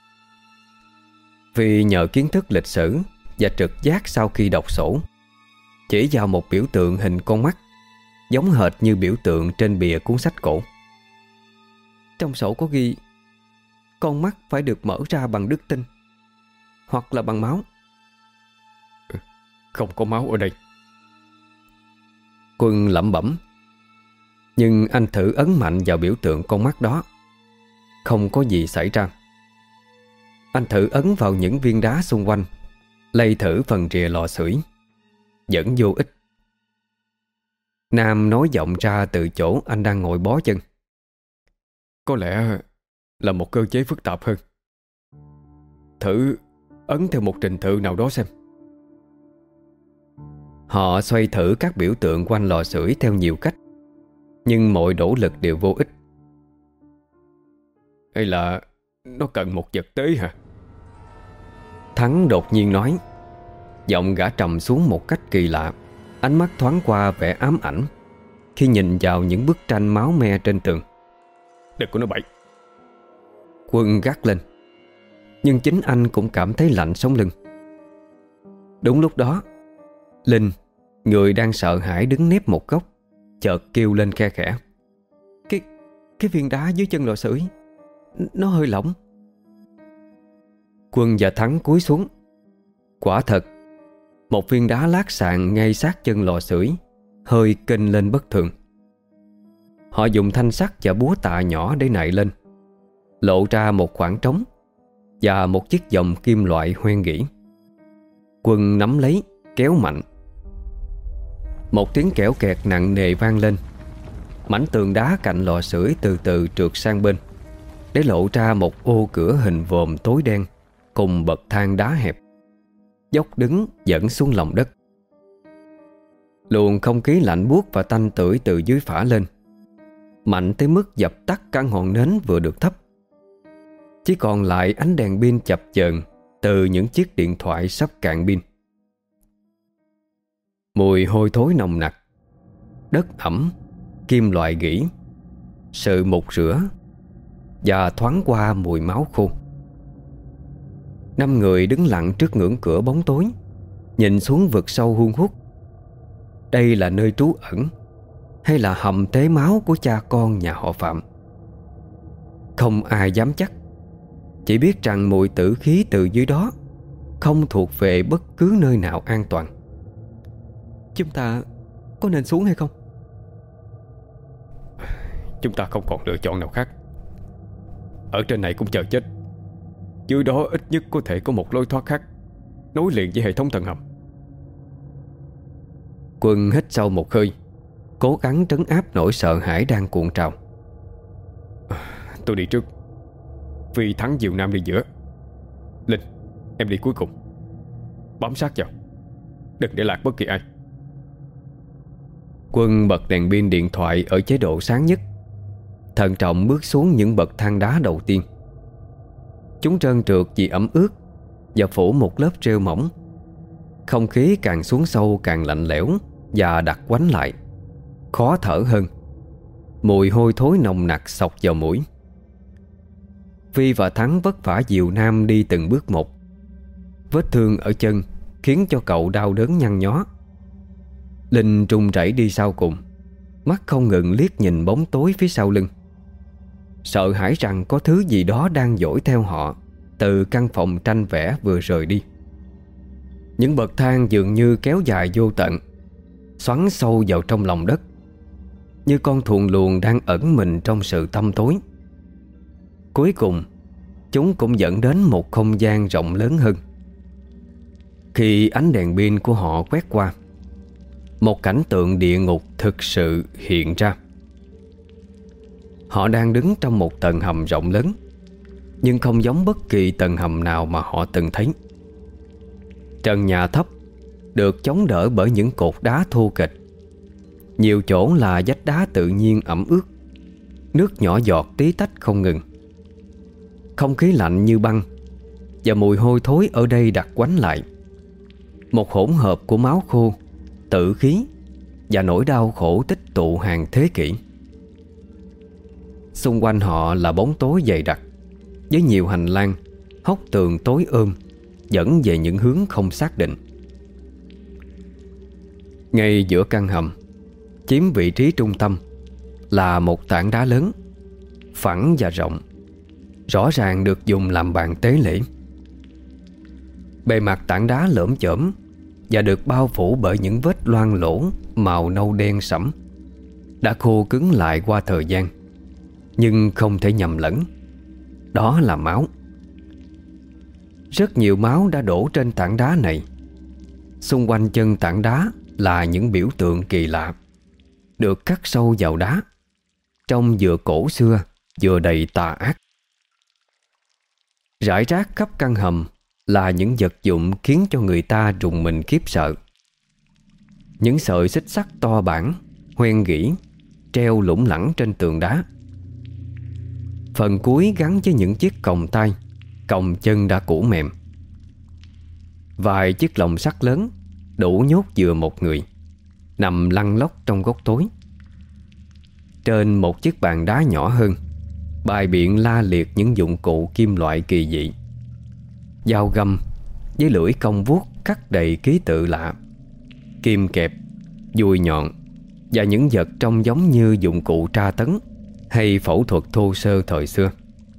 Vì nhờ kiến thức lịch sử và trực giác sau khi đọc sổ, chỉ vào một biểu tượng hình con mắt giống hệt như biểu tượng trên bìa cuốn sách cổ. Trong sổ có ghi con mắt phải được mở ra bằng đức tin hoặc là bằng máu. Không có máu ở đây. Quân lẩm bẩm. Nhưng anh thử ấn mạnh vào biểu tượng con mắt đó, không có gì xảy ra. Anh thử ấn vào những viên đá xung quanh, lay thử phần rìa lò sưởi, vẫn vô ích. Nam nói vọng ra từ chỗ anh đang ngồi bó chân: Có lẽ là một cơ chế phức tạp hơn. Thử ấn theo một trình tự nào đó xem. Họ xoay thử các biểu tượng quanh lò sưởi theo nhiều cách, nhưng mọi nỗ lực đều vô ích. Hay là nó cần một vật tế hả? Thắng đột nhiên nói. Giọng gã trầm xuống một cách kỳ lạ, ánh mắt thoáng qua vẻ ám ảnh khi nhìn vào những bức tranh máu me trên tường. Đừng có nói bậy. Quân gắt lên, nhưng chính anh cũng cảm thấy lạnh sống lưng. Đúng lúc đó, Linh, người đang sợ hãi đứng nép một góc, chợt kêu lên khe khẽ: Cái cái viên đá dưới chân lò sưởi, nó hơi lỏng. Quân và Thắng cúi xuống. Quả thật, một viên đá lát sàn ngay sát chân lò sưởi hơi kênh lên bất thường. Họ dùng thanh sắt và búa tạ nhỏ để nạy lên, lộ ra một khoảng trống và một chiếc vòng kim loại hoen gỉ. Quân nắm lấy, kéo mạnh. Một tiếng kẽo kẹt nặng nề vang lên. Mảnh tường đá cạnh lò sưởi từ từ trượt sang bên, để lộ ra một ô cửa hình vòm tối đen cùng bậc thang đá hẹp, dốc đứng dẫn xuống lòng đất. Luồng không khí lạnh buốt và tanh tưởi từ dưới phả lên, mạnh tới mức dập tắt cả ngọn nến vừa được thắp. Chỉ còn lại ánh đèn pin chập chờn từ những chiếc điện thoại sắp cạn pin. Mùi hôi thối nồng nặc, đất ẩm, kim loại gỉ, sự mục rửa và thoáng qua mùi máu khô. Năm người đứng lặng trước ngưỡng cửa bóng tối, nhìn xuống vực sâu hun hút. Đây là nơi trú ẩn hay là hầm tế máu của cha con nhà họ Phạm? Không ai dám chắc, chỉ biết rằng mùi tử khí từ dưới đó không thuộc về bất cứ nơi nào an toàn. Chúng ta có nên xuống hay không? Chúng ta không còn lựa chọn nào khác. Ở trên này cũng chờ chết, dưới đó ít nhất có thể có một lối thoát khác nối liền với hệ thống tầng hầm. Quân hít sâu một hơi, cố gắng trấn áp nỗi sợ hãi đang cuộn trào. Tôi đi trước, Phi, Thắng, Diệu Nam đi giữa. Linh, em đi cuối cùng. Bám sát vào, đừng để lạc bất kỳ ai. Quân bật đèn pin điện thoại ở chế độ sáng nhất, thận trọng bước xuống những bậc thang đá đầu tiên. Chúng trơn trượt vì ẩm ướt và phủ một lớp rêu mỏng. Không khí càng xuống sâu càng lạnh lẽo và đặc quánh lại, khó thở hơn. Mùi hôi thối nồng nặc xộc vào mũi. Phi và Thắng vất vả dìu Nam đi từng bước một. Vết thương ở chân khiến cho cậu đau đớn nhăn nhó. Linh run rẩy đi sau cùng, mắt không ngừng liếc nhìn bóng tối phía sau lưng, sợ hãi rằng có thứ gì đó đang dõi theo họ từ căn phòng tranh vẽ vừa rời đi. Những bậc thang dường như kéo dài vô tận, xoắn sâu vào trong lòng đất, như con thuồng luồng đang ẩn mình trong sự tăm tối. Cuối cùng, chúng cũng dẫn đến một không gian rộng lớn hơn. Khi ánh đèn pin của họ quét qua, một cảnh tượng địa ngục thực sự hiện ra. Họ đang đứng trong một tầng hầm rộng lớn, nhưng không giống bất kỳ tầng hầm nào mà họ từng thấy. Trần nhà thấp, được chống đỡ bởi những cột đá thô kệch. Nhiều chỗ là vách đá tự nhiên ẩm ướt, nước nhỏ giọt tí tách không ngừng. Không khí lạnh như băng, và mùi hôi thối ở đây đặc quánh lại. Một hỗn hợp của máu khô, tử khí và nỗi đau khổ tích tụ hàng thế kỷ. Xung quanh họ là bóng tối dày đặc, với nhiều hành lang, hốc tường tối ôm, dẫn về những hướng không xác định. Ngay giữa căn hầm, chiếm vị trí trung tâm, là một tảng đá lớn, phẳng và rộng, rõ ràng được dùng làm bàn tế lễ. Bề mặt tảng đá lởm chởm và được bao phủ bởi những vết loang lỗ màu nâu đen sẫm, đã khô cứng lại qua thời gian, nhưng không thể nhầm lẫn. Đó là máu. Rất nhiều máu đã đổ trên tảng đá này. Xung quanh chân tảng đá là những biểu tượng kỳ lạ, được khắc sâu vào đá, trông vừa cổ xưa vừa đầy tà ác. Rải rác khắp căn hầm là những vật dụng khiến cho người ta rùng mình khiếp sợ. Những sợi xích sắt to bản, hoen gỉ, treo lủng lẳng trên tường đá. Phần cuối gắn với những chiếc còng tay, còng chân đã cũ mềm. Vài chiếc lồng sắt lớn đủ nhốt vừa một người, nằm lăn lóc trong góc tối. Trên một chiếc bàn đá nhỏ hơn, bày biện la liệt những dụng cụ kim loại kỳ dị. Dao găm với lưỡi cong vuốt khắc đầy ký tự lạ, kim kẹp, dùi nhọn và những vật trông giống như dụng cụ tra tấn hay phẫu thuật thô sơ thời xưa.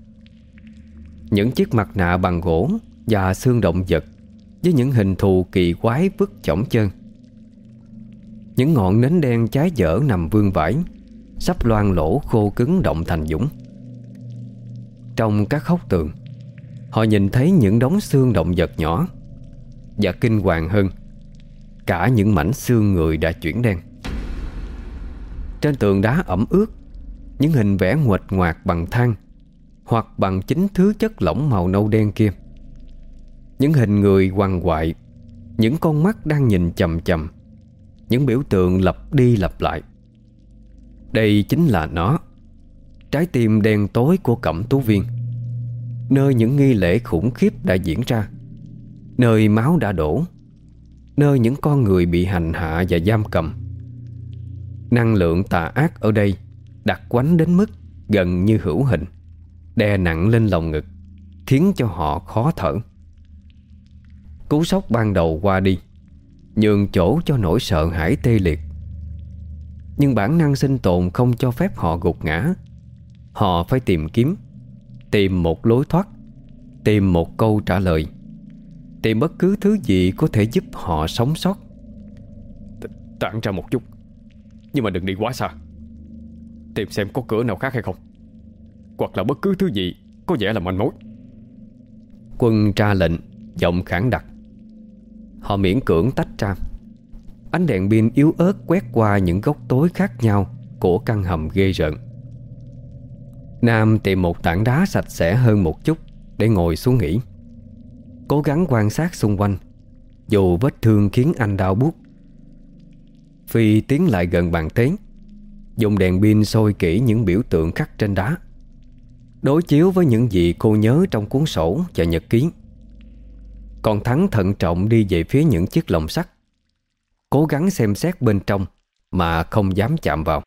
Những chiếc mặt nạ bằng gỗ và xương động vật với những hình thù kỳ quái vứt chỏng chơn. Những ngọn nến đen cháy dở nằm vương vãi, sắp loang lỗ khô cứng động thành dũng. Trong các hốc tường, họ nhìn thấy những đống xương động vật nhỏ, và kinh hoàng hơn, cả những mảnh xương người đã chuyển đen. Trên tường đá ẩm ướt, những hình vẽ nguệch ngoạc bằng than, hoặc bằng chính thứ chất lỏng màu nâu đen kia. Những hình người quằn quại, những con mắt đang nhìn chằm chằm, những biểu tượng lặp đi lặp lại. Đây chính là nó, trái tim đen tối của Cẩm Tú Viên, nơi những nghi lễ khủng khiếp đã diễn ra, nơi máu đã đổ, nơi những con người bị hành hạ và giam cầm. Năng lượng tà ác ở đây đặc quánh đến mức gần như hữu hình, đè nặng lên lòng ngực, khiến cho họ khó thở. Cú sốc ban đầu qua đi, nhường chỗ cho nỗi sợ hãi tê liệt. Nhưng bản năng sinh tồn không cho phép họ gục ngã. Họ phải tìm kiếm, tìm một lối thoát, tìm một câu trả lời, tìm bất cứ thứ gì có thể giúp họ sống sót. Tản ra một chút, nhưng mà đừng đi quá xa. Tìm xem có cửa nào khác hay không, hoặc là bất cứ thứ gì có vẻ là manh mối. Quân ra lệnh, giọng khản đặc. Họ miễn cưỡng tách ra. Ánh đèn pin yếu ớt quét qua những góc tối khác nhau của căn hầm ghê rợn. Nam tìm một tảng đá sạch sẽ hơn một chút để ngồi xuống nghỉ, cố gắng quan sát xung quanh, dù vết thương khiến anh đau buốt. Phi tiến lại gần bàn tế, dùng đèn pin soi kỹ những biểu tượng khắc trên đá, đối chiếu với những gì cô nhớ trong cuốn sổ và nhật ký. Còn Thắng thận trọng đi về phía những chiếc lồng sắt, cố gắng xem xét bên trong mà không dám chạm vào.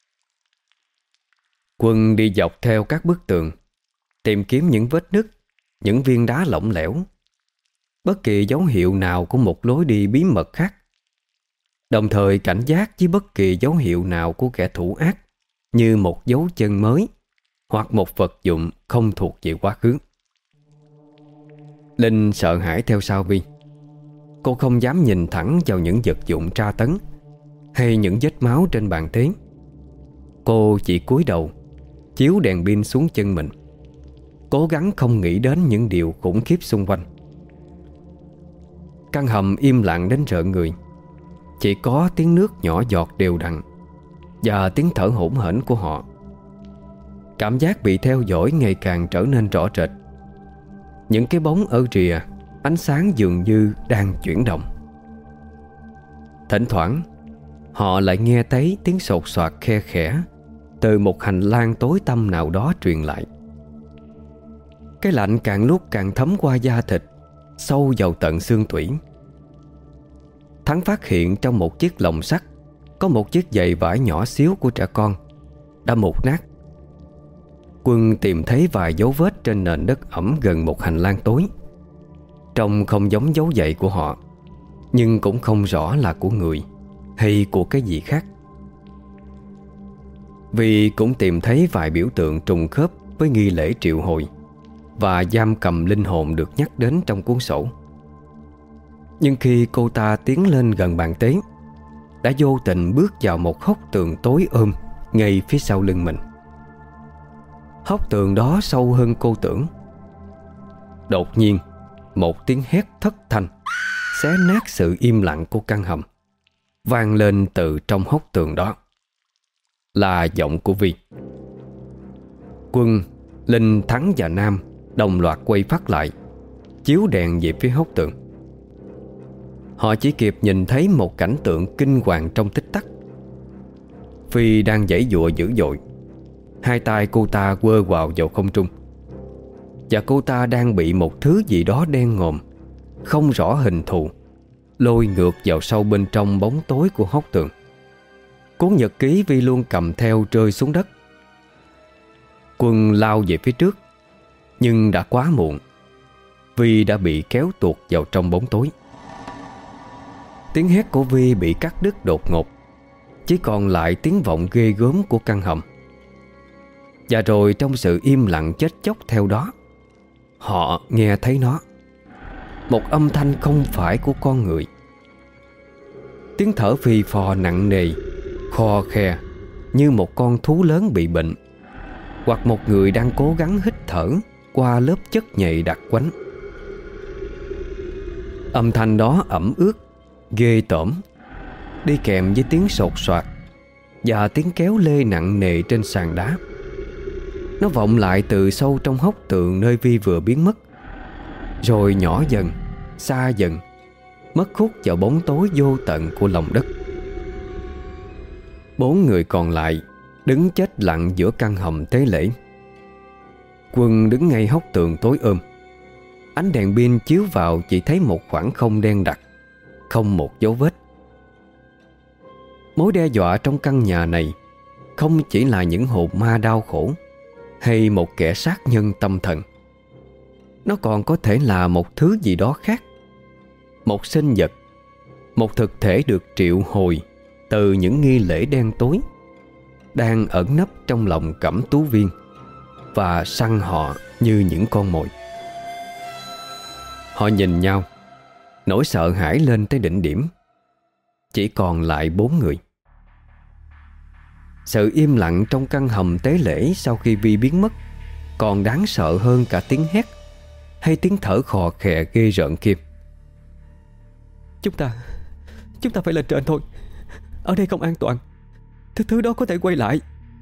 Quân đi dọc theo các bức tường, tìm kiếm những vết nứt, những viên đá lỏng lẻo, bất kỳ dấu hiệu nào của một lối đi bí mật khác, đồng thời cảnh giác với bất kỳ dấu hiệu nào của kẻ thủ ác, như một dấu chân mới hoặc một vật dụng không thuộc về quá khứ. Linh sợ hãi theo sau Vi. Cô không dám nhìn thẳng vào những vật dụng tra tấn hay những vết máu trên bàn thế. Cô chỉ cúi đầu, chiếu đèn pin xuống chân mình, cố gắng không nghĩ đến những điều khủng khiếp xung quanh. Căn hầm im lặng đến rợn người. Chỉ có tiếng nước nhỏ giọt đều đặn và tiếng thở hổn hển của họ. Cảm giác bị theo dõi ngày càng trở nên rõ rệt. Những cái bóng ở rìa, ánh sáng dường như đang chuyển động. Thỉnh thoảng họ lại nghe thấy tiếng sột soạt khe khẽ từ một hành lang tối tăm nào đó truyền lại. Cái lạnh càng lúc càng thấm qua da thịt, sâu vào tận xương tủy. Thắng phát hiện trong một chiếc lồng sắt có một chiếc giày vải nhỏ xíu của trẻ con đã mục nát. Quân tìm thấy vài dấu vết trên nền đất ẩm gần một hành lang tối. Trông không giống dấu giày của họ, nhưng cũng không rõ là của người hay của cái gì khác. Vì cũng tìm thấy vài biểu tượng trùng khớp với nghi lễ triệu hồi và giam cầm linh hồn được nhắc đến trong cuốn sổ. Nhưng khi cô ta tiến lên gần bàn tế, đã vô tình bước vào một hốc tường tối ôm ngay phía sau lưng mình. Hốc tường đó sâu hơn cô tưởng. Đột nhiên, một tiếng hét thất thanh xé nát sự im lặng của căn hầm, vang lên từ trong hốc tường đó. Là giọng của Vi. Quân, Linh, Thắng và Nam đồng loạt quay phát lại, chiếu đèn về phía hốc tường. Họ chỉ kịp nhìn thấy một cảnh tượng kinh hoàng trong tích tắc. Phi đang giãy giụa dữ dội. Hai tay cô ta quơ quào vào không trung, và cô ta đang bị một thứ gì đó đen ngòm, không rõ hình thù, lôi ngược vào sâu bên trong bóng tối của hốc tường. Cuốn nhật ký Vi luôn cầm theo rơi xuống đất. Quân lao về phía trước, nhưng đã quá muộn. Vi đã bị kéo tuột vào trong bóng tối. Tiếng hét của Vi bị cắt đứt đột ngột, chỉ còn lại tiếng vọng ghê gớm của căn hầm. Và rồi trong sự im lặng chết chóc theo đó, họ nghe thấy nó, một âm thanh không phải của con người. Tiếng thở phì phò nặng nề, khò khè, như một con thú lớn bị bệnh, hoặc một người đang cố gắng hít thở qua lớp chất nhầy đặc quánh. Âm thanh đó ẩm ướt, ghê tởm, đi kèm với tiếng sột soạt và tiếng kéo lê nặng nề trên sàn đá. Nó vọng lại từ sâu trong hốc tường nơi Vi vừa biến mất, rồi nhỏ dần, xa dần, mất hút vào bóng tối vô tận của lòng đất. Bốn người còn lại đứng chết lặng giữa căn hầm tế lễ. Quân đứng ngay hốc tường tối ôm. Ánh đèn pin chiếu vào chỉ thấy một khoảng không đen đặc, không một dấu vết. Mối đe dọa trong căn nhà này không chỉ là những hồn ma đau khổ hay một kẻ sát nhân tâm thần. Nó còn có thể là một thứ gì đó khác. Một sinh vật, một thực thể được triệu hồi từ những nghi lễ đen tối, đang ẩn nấp trong lòng Cẩm Tú Viên và săn họ như những con mồi. Họ nhìn nhau, nỗi sợ hãi lên tới đỉnh điểm. Chỉ còn lại bốn người. Sự im lặng trong căn hầm tế lễ sau khi Vi biến mất còn đáng sợ hơn cả tiếng hét hay tiếng thở khò khè ghê rợn kia. Chúng ta Chúng ta phải lên trên thôi. Ở đây không an toàn. Thứ thứ đó có thể quay lại.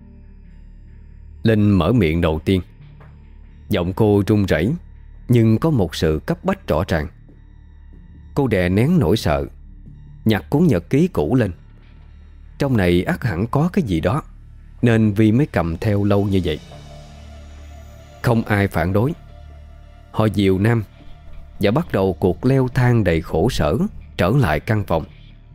Linh mở miệng đầu tiên. Giọng cô run rẩy, nhưng có một sự cấp bách rõ ràng. Cô đè nén nỗi sợ, nhặt cuốn nhật ký cũ lên. Trong này ắt hẳn có cái gì đó, nên Vi mới cầm theo lâu như vậy. Không ai phản đối. Họ dìu Nam và bắt đầu cuộc leo thang đầy khổ sở trở lại căn phòng.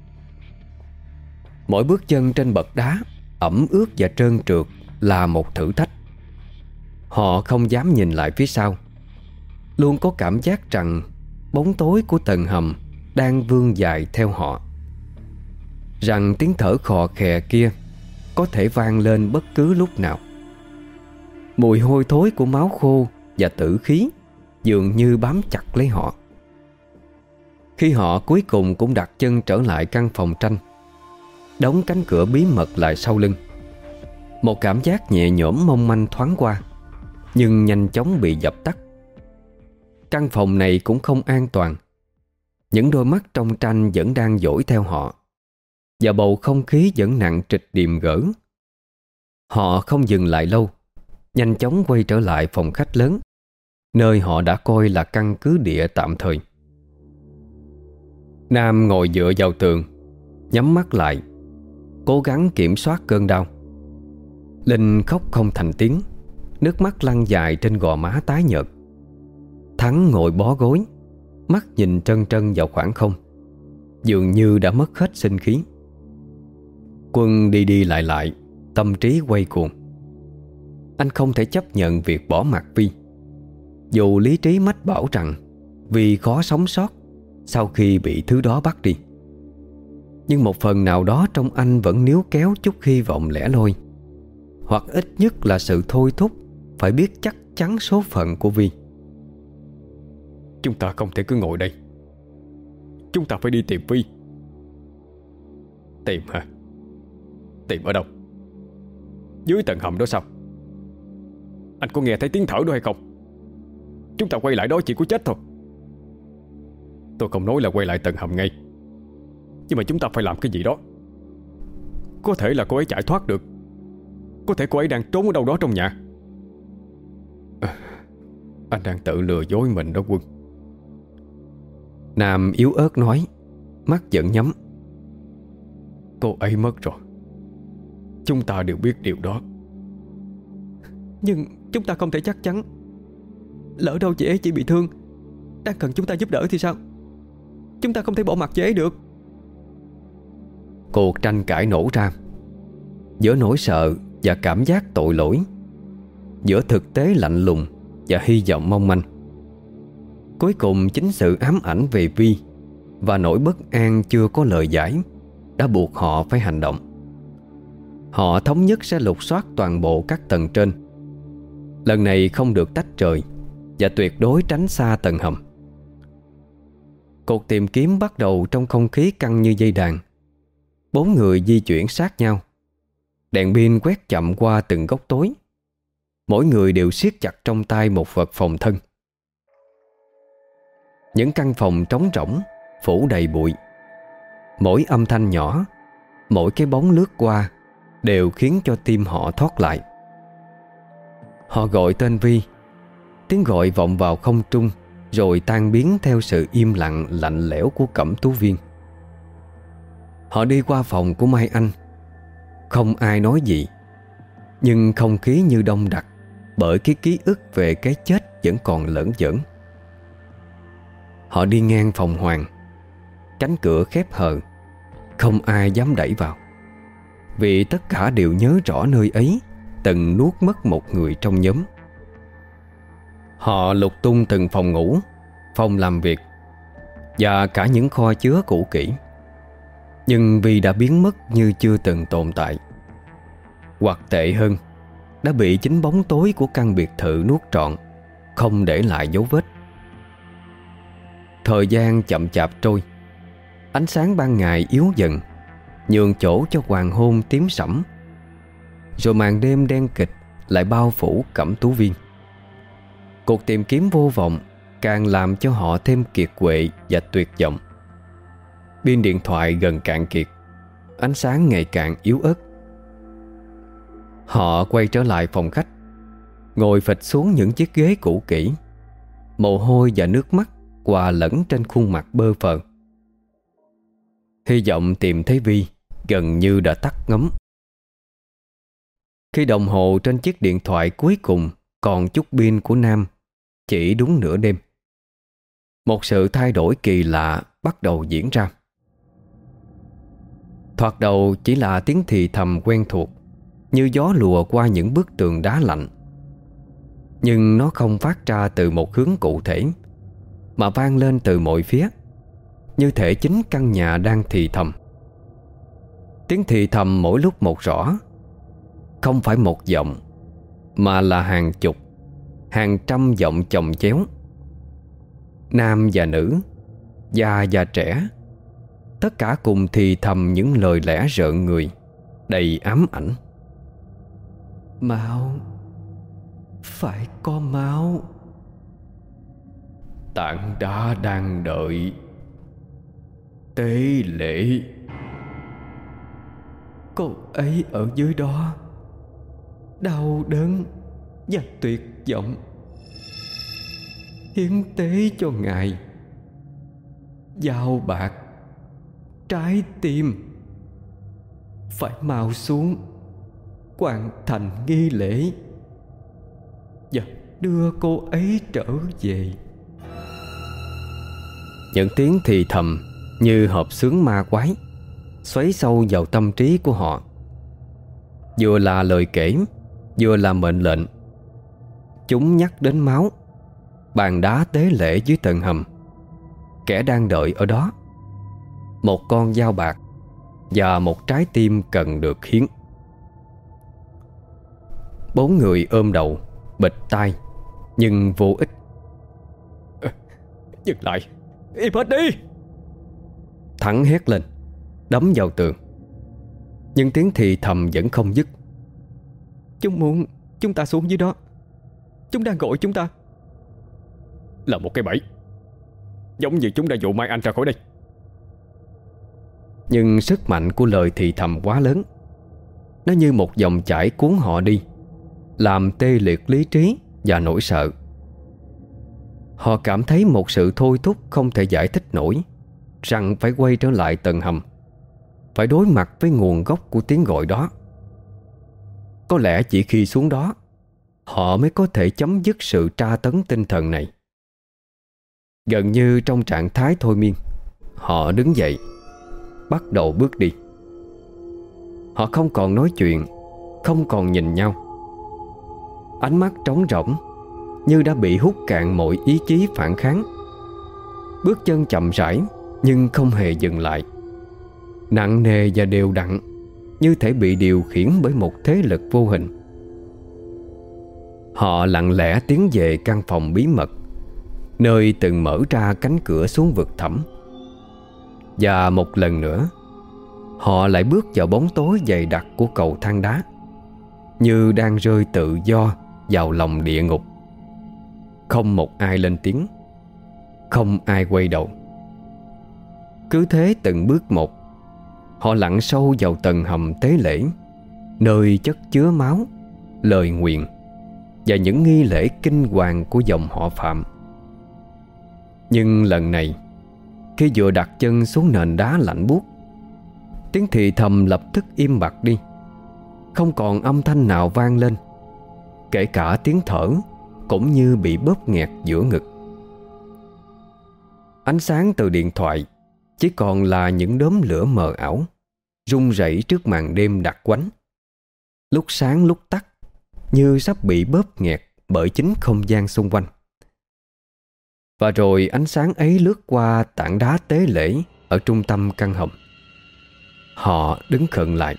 Mỗi bước chân trên bậc đá ẩm ướt và trơn trượt là một thử thách. Họ không dám nhìn lại phía sau, luôn có cảm giác rằng bóng tối của tầng hầm đang vươn dài theo họ, rằng tiếng thở khò khè kia có thể vang lên bất cứ lúc nào. Mùi hôi thối của máu khô và tử khí dường như bám chặt lấy họ. Khi họ cuối cùng cũng đặt chân trở lại căn phòng tranh, đóng cánh cửa bí mật lại sau lưng, một cảm giác nhẹ nhõm mong manh thoáng qua, nhưng nhanh chóng bị dập tắt. Căn phòng này cũng không an toàn. Những đôi mắt trong tranh vẫn đang dõi theo họ, và bầu không khí vẫn nặng trịch điềm gỡ. Họ không dừng lại lâu, nhanh chóng quay trở lại phòng khách lớn, nơi họ đã coi là căn cứ địa tạm thời. Nam ngồi dựa vào tường, nhắm mắt lại, cố gắng kiểm soát cơn đau. Linh khóc không thành tiếng, nước mắt lăn dài trên gò má tái nhợt. Thắng ngồi bó gối, mắt nhìn trân trân vào khoảng không, dường như đã mất hết sinh khí. Quân đi đi lại lại, tâm trí quay cuồng. Anh không thể chấp nhận việc bỏ mặc Vi, dù lý trí mách bảo rằng Vi khó sống sót sau khi bị thứ đó bắt đi. Nhưng một phần nào đó trong anh vẫn níu kéo chút hy vọng lẻ loi, hoặc ít nhất là sự thôi thúc phải biết chắc chắn số phận của Vi. Chúng ta không thể cứ ngồi đây. Chúng ta phải đi tìm Vi. Tìm hả? Tìm ở đâu? Dưới tầng hầm đó sao? Anh có nghe thấy tiếng thở đó hay không? Chúng ta quay lại đó chỉ có chết thôi. Tôi không nói là quay lại tầng hầm ngay, nhưng mà chúng ta phải làm cái gì đó. Có thể là cô ấy chạy thoát được, có thể cô ấy đang trốn ở đâu đó trong nhà. à, Anh đang tự lừa dối mình đó Quân. Nam yếu ớt nói, mắt vẫn nhắm. Cô ấy mất rồi, chúng ta đều biết điều đó. Nhưng chúng ta không thể chắc chắn. Lỡ đâu chị ấy chỉ bị thương, đang cần chúng ta giúp đỡ thì sao? Chúng ta không thể bỏ mặc chị ấy được. Cuộc tranh cãi nổ ra, giữa nỗi sợ và cảm giác tội lỗi, giữa thực tế lạnh lùng và hy vọng mong manh. Cuối cùng chính sự ám ảnh về Vi và nỗi bất an chưa có lời giải đã buộc họ phải hành động. Họ thống nhất sẽ lục soát toàn bộ các tầng trên, lần này không được tách rời, và tuyệt đối tránh xa tầng hầm. Cuộc tìm kiếm bắt đầu trong không khí căng như dây đàn. Bốn người di chuyển sát nhau, đèn pin quét chậm qua từng góc tối. Mỗi người đều siết chặt trong tay một vật phòng thân. Những căn phòng trống rỗng, phủ đầy bụi. Mỗi âm thanh nhỏ, mỗi cái bóng lướt qua đều khiến cho tim họ thoát lại. Họ gọi tên Vi. Tiếng gọi vọng vào không trung, rồi tan biến theo sự im lặng lạnh lẽo của Cẩm Tú Viên. Họ đi qua phòng của Mai Anh. Không ai nói gì, nhưng không khí như đông đặc bởi cái ký ức về cái chết vẫn còn lởn vởn. Họ đi ngang phòng Hoàng. Cánh cửa khép hờ, không ai dám đẩy vào, vì tất cả đều nhớ rõ nơi ấy từng nuốt mất một người trong nhóm. Họ lục tung từng phòng ngủ, phòng làm việc và cả những kho chứa cũ kỹ, nhưng vì đã biến mất như chưa từng tồn tại. Hoặc tệ hơn, đã bị chính bóng tối của căn biệt thự nuốt trọn, không để lại dấu vết. Thời gian chậm chạp trôi. Ánh sáng ban ngày yếu dần, nhường chỗ cho hoàng hôn tím sẫm. Rồi màn đêm đen kịch lại bao phủ Cẩm Tú Viên. Cuộc tìm kiếm vô vọng càng làm cho họ thêm kiệt quệ và tuyệt vọng. Pin điện thoại gần cạn kiệt, ánh sáng ngày càng yếu ớt. Họ quay trở lại phòng khách, ngồi phịch xuống những chiếc ghế cũ kỹ. Mồ hôi và nước mắt hòa lẫn trên khuôn mặt bơ phờ. Hy vọng tìm thấy Vi gần như đã tắt ngấm. Khi đồng hồ trên chiếc điện thoại cuối cùng còn chút pin của Nam chỉ đúng nửa đêm, một sự thay đổi kỳ lạ bắt đầu diễn ra. Thoạt đầu chỉ là tiếng thì thầm quen thuộc, như gió lùa qua những bức tường đá lạnh. Nhưng nó không phát ra từ một hướng cụ thể, mà vang lên từ mọi phía, như thể chính căn nhà đang thì thầm. Tiếng thì thầm mỗi lúc một rõ, không phải một giọng, mà là hàng chục, hàng trăm giọng chồng chéo. Nam và nữ, Già và trẻ, tất cả cùng thì thầm những lời lẽ rợn người, đầy ám ảnh. Máu, phải có máu. Tảng đá đang đợi tế lễ. Cô ấy ở dưới đó, đau đớn và tuyệt vọng, hiến tế cho Ngài. Dao bạc, trái tim, phải mau xuống hoàn thành nghi lễ và đưa cô ấy trở về. Những tiếng thì thầm như hợp xướng ma quái xoáy sâu vào tâm trí của họ, vừa là lời kể, vừa là mệnh lệnh. Chúng nhắc đến máu, bàn đá tế lễ dưới tầng hầm, kẻ đang đợi ở đó, một con dao bạc và một trái tim cần được hiến. Bốn người ôm đầu, bịt tai, nhưng vô ích. À, dừng lại, im hết đi! Thắng hét lên, đấm vào tường. Nhưng tiếng thì thầm vẫn không dứt. Chúng muốn chúng ta xuống dưới đó. Chúng đang gọi chúng ta. Là một cái bẫy, giống như chúng đã dụ Mai Anh ra khỏi đây. Nhưng sức mạnh của lời thì thầm quá lớn. Nó như một dòng chảy cuốn họ đi, làm tê liệt lý trí và nỗi sợ. Họ cảm thấy một sự thôi thúc không thể giải thích nổi, rằng phải quay trở lại tầng hầm, phải đối mặt với nguồn gốc của tiếng gọi đó. Có lẽ chỉ khi xuống đó, họ mới có thể chấm dứt sự tra tấn tinh thần này. Gần như trong trạng thái thôi miên, họ đứng dậy, bắt đầu bước đi. Họ không còn nói chuyện, không còn nhìn nhau. Ánh mắt trống rỗng, như đã bị hút cạn mọi ý chí phản kháng. Bước chân chậm rãi nhưng không hề dừng lại, nặng nề và đều đặn, như thể bị điều khiển bởi một thế lực vô hình. Họ lặng lẽ tiến về căn phòng bí mật, nơi từng mở ra cánh cửa xuống vực thẳm. Và một lần nữa, họ lại bước vào bóng tối dày đặc của cầu thang đá, như đang rơi tự do vào lòng địa ngục. Không một ai lên tiếng, không ai quay đầu. Cứ thế từng bước một, họ lặn sâu vào tầng hầm tế lễ, nơi chất chứa máu, lời nguyền và những nghi lễ kinh hoàng của dòng họ Phạm. Nhưng lần này, khi vừa đặt chân xuống nền đá lạnh buốt, tiếng thì thầm lập tức im bặt đi. Không còn âm thanh nào vang lên, kể cả tiếng thở cũng như bị bóp nghẹt giữa ngực. Ánh sáng từ điện thoại chỉ còn là những đốm lửa mờ ảo, rung rẩy trước màn đêm đặc quánh, lúc sáng lúc tắt, như sắp bị bóp nghẹt bởi chính không gian xung quanh. Và rồi ánh sáng ấy lướt qua tảng đá tế lễ ở trung tâm căn hầm. Họ đứng khựng lại.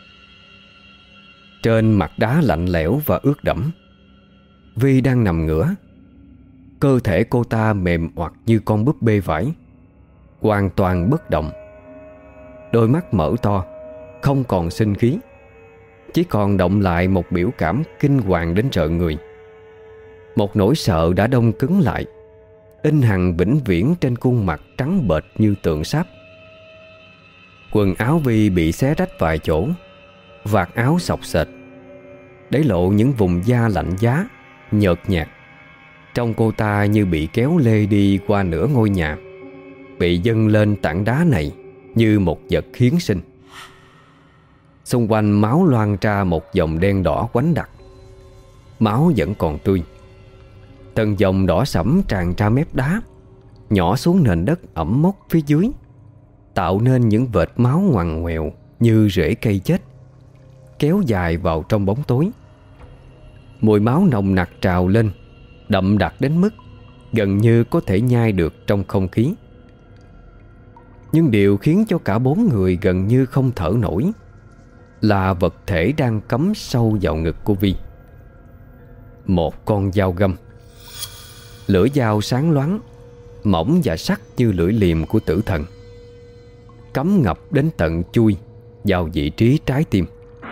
Trên mặt đá lạnh lẽo và ướt đẫm, Vi đang nằm ngửa. Cơ thể cô ta mềm oặt như con búp bê vải, hoàn toàn bất động. Đôi mắt mở to, không còn sinh khí, chỉ còn động lại một biểu cảm kinh hoàng đến rợn người. Một nỗi sợ đã đông cứng lại, in hằn vĩnh viễn trên khuôn mặt trắng bệch như tượng sáp. Quần áo Vi bị xé rách vài chỗ, vạt áo xộc xệch, để lộ những vùng da lạnh giá, nhợt nhạt. Trông cô ta như bị kéo lê đi qua nửa ngôi nhà, bị dâng lên tảng đá này như một vật hiến sinh. Xung quanh máu loang ra một dòng đen đỏ quánh đặc. Máu vẫn còn tươi. Từng dòng đỏ sẫm tràn ra mép đá, nhỏ xuống nền đất ẩm mốc phía dưới, tạo nên những vệt máu ngoằn ngoèo như rễ cây chết, kéo dài vào trong bóng tối. Mùi máu nồng nặc trào lên, đậm đặc đến mức gần như có thể nhai được trong không khí. Nhưng điều khiến cho cả bốn người gần như không thở nổi là vật thể đang cắm sâu vào ngực của Vi. Một con dao găm. Lưỡi dao sáng loáng, mỏng và sắc như lưỡi liềm của tử thần, cắm ngập đến tận chui vào vị trí trái tim.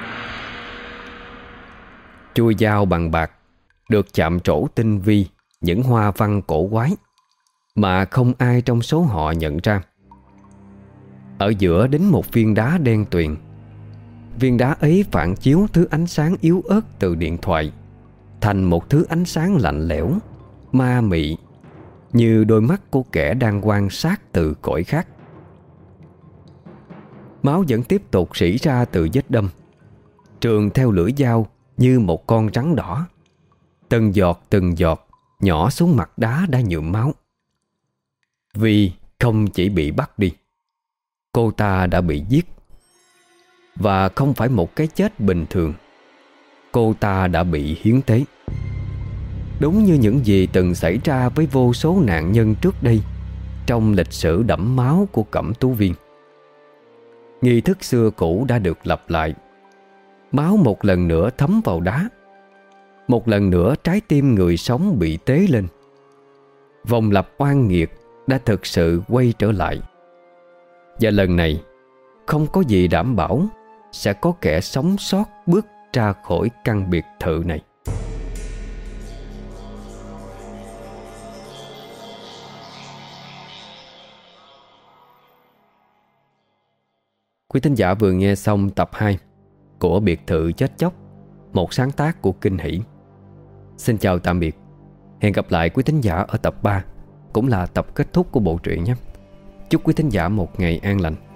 Chuôi dao bằng bạc được chạm trổ tinh vi những hoa văn cổ quái mà không ai trong số họ nhận ra. Ở giữa đính một viên đá đen tuyền. Viên đá ấy phản chiếu thứ ánh sáng yếu ớt từ điện thoại thành một thứ ánh sáng lạnh lẽo, ma mị, như đôi mắt của kẻ đang quan sát từ cõi khác. Máu vẫn tiếp tục rỉ ra từ vết đâm, trườn theo lưỡi dao như một con rắn đỏ. Từng giọt từng giọt nhỏ xuống mặt đá đã nhuộm máu. Vì không chỉ bị bắt đi, cô ta đã bị giết. Và không phải một cái chết bình thường. Cô ta đã bị hiến tế. Đúng như những gì từng xảy ra với vô số nạn nhân trước đây trong lịch sử đẫm máu của Cẩm Tú Viên. Nghi thức xưa cũ đã được lặp lại. Máu một lần nữa thấm vào đá. Một lần nữa trái tim người sống bị tế lên. Vòng lặp oan nghiệt đã thực sự quay trở lại. Và lần này không có gì đảm bảo sẽ có kẻ sống sót bước ra khỏi căn biệt thự này. Quý thính giả vừa nghe xong tập hai của Biệt thự chết chóc, một sáng tác của Kinh Hỷ. Xin chào tạm biệt. Hẹn gặp lại quý thính giả ở tập ba, cũng là tập kết thúc của bộ truyện nhé. Chúc quý thính giả một ngày an lành.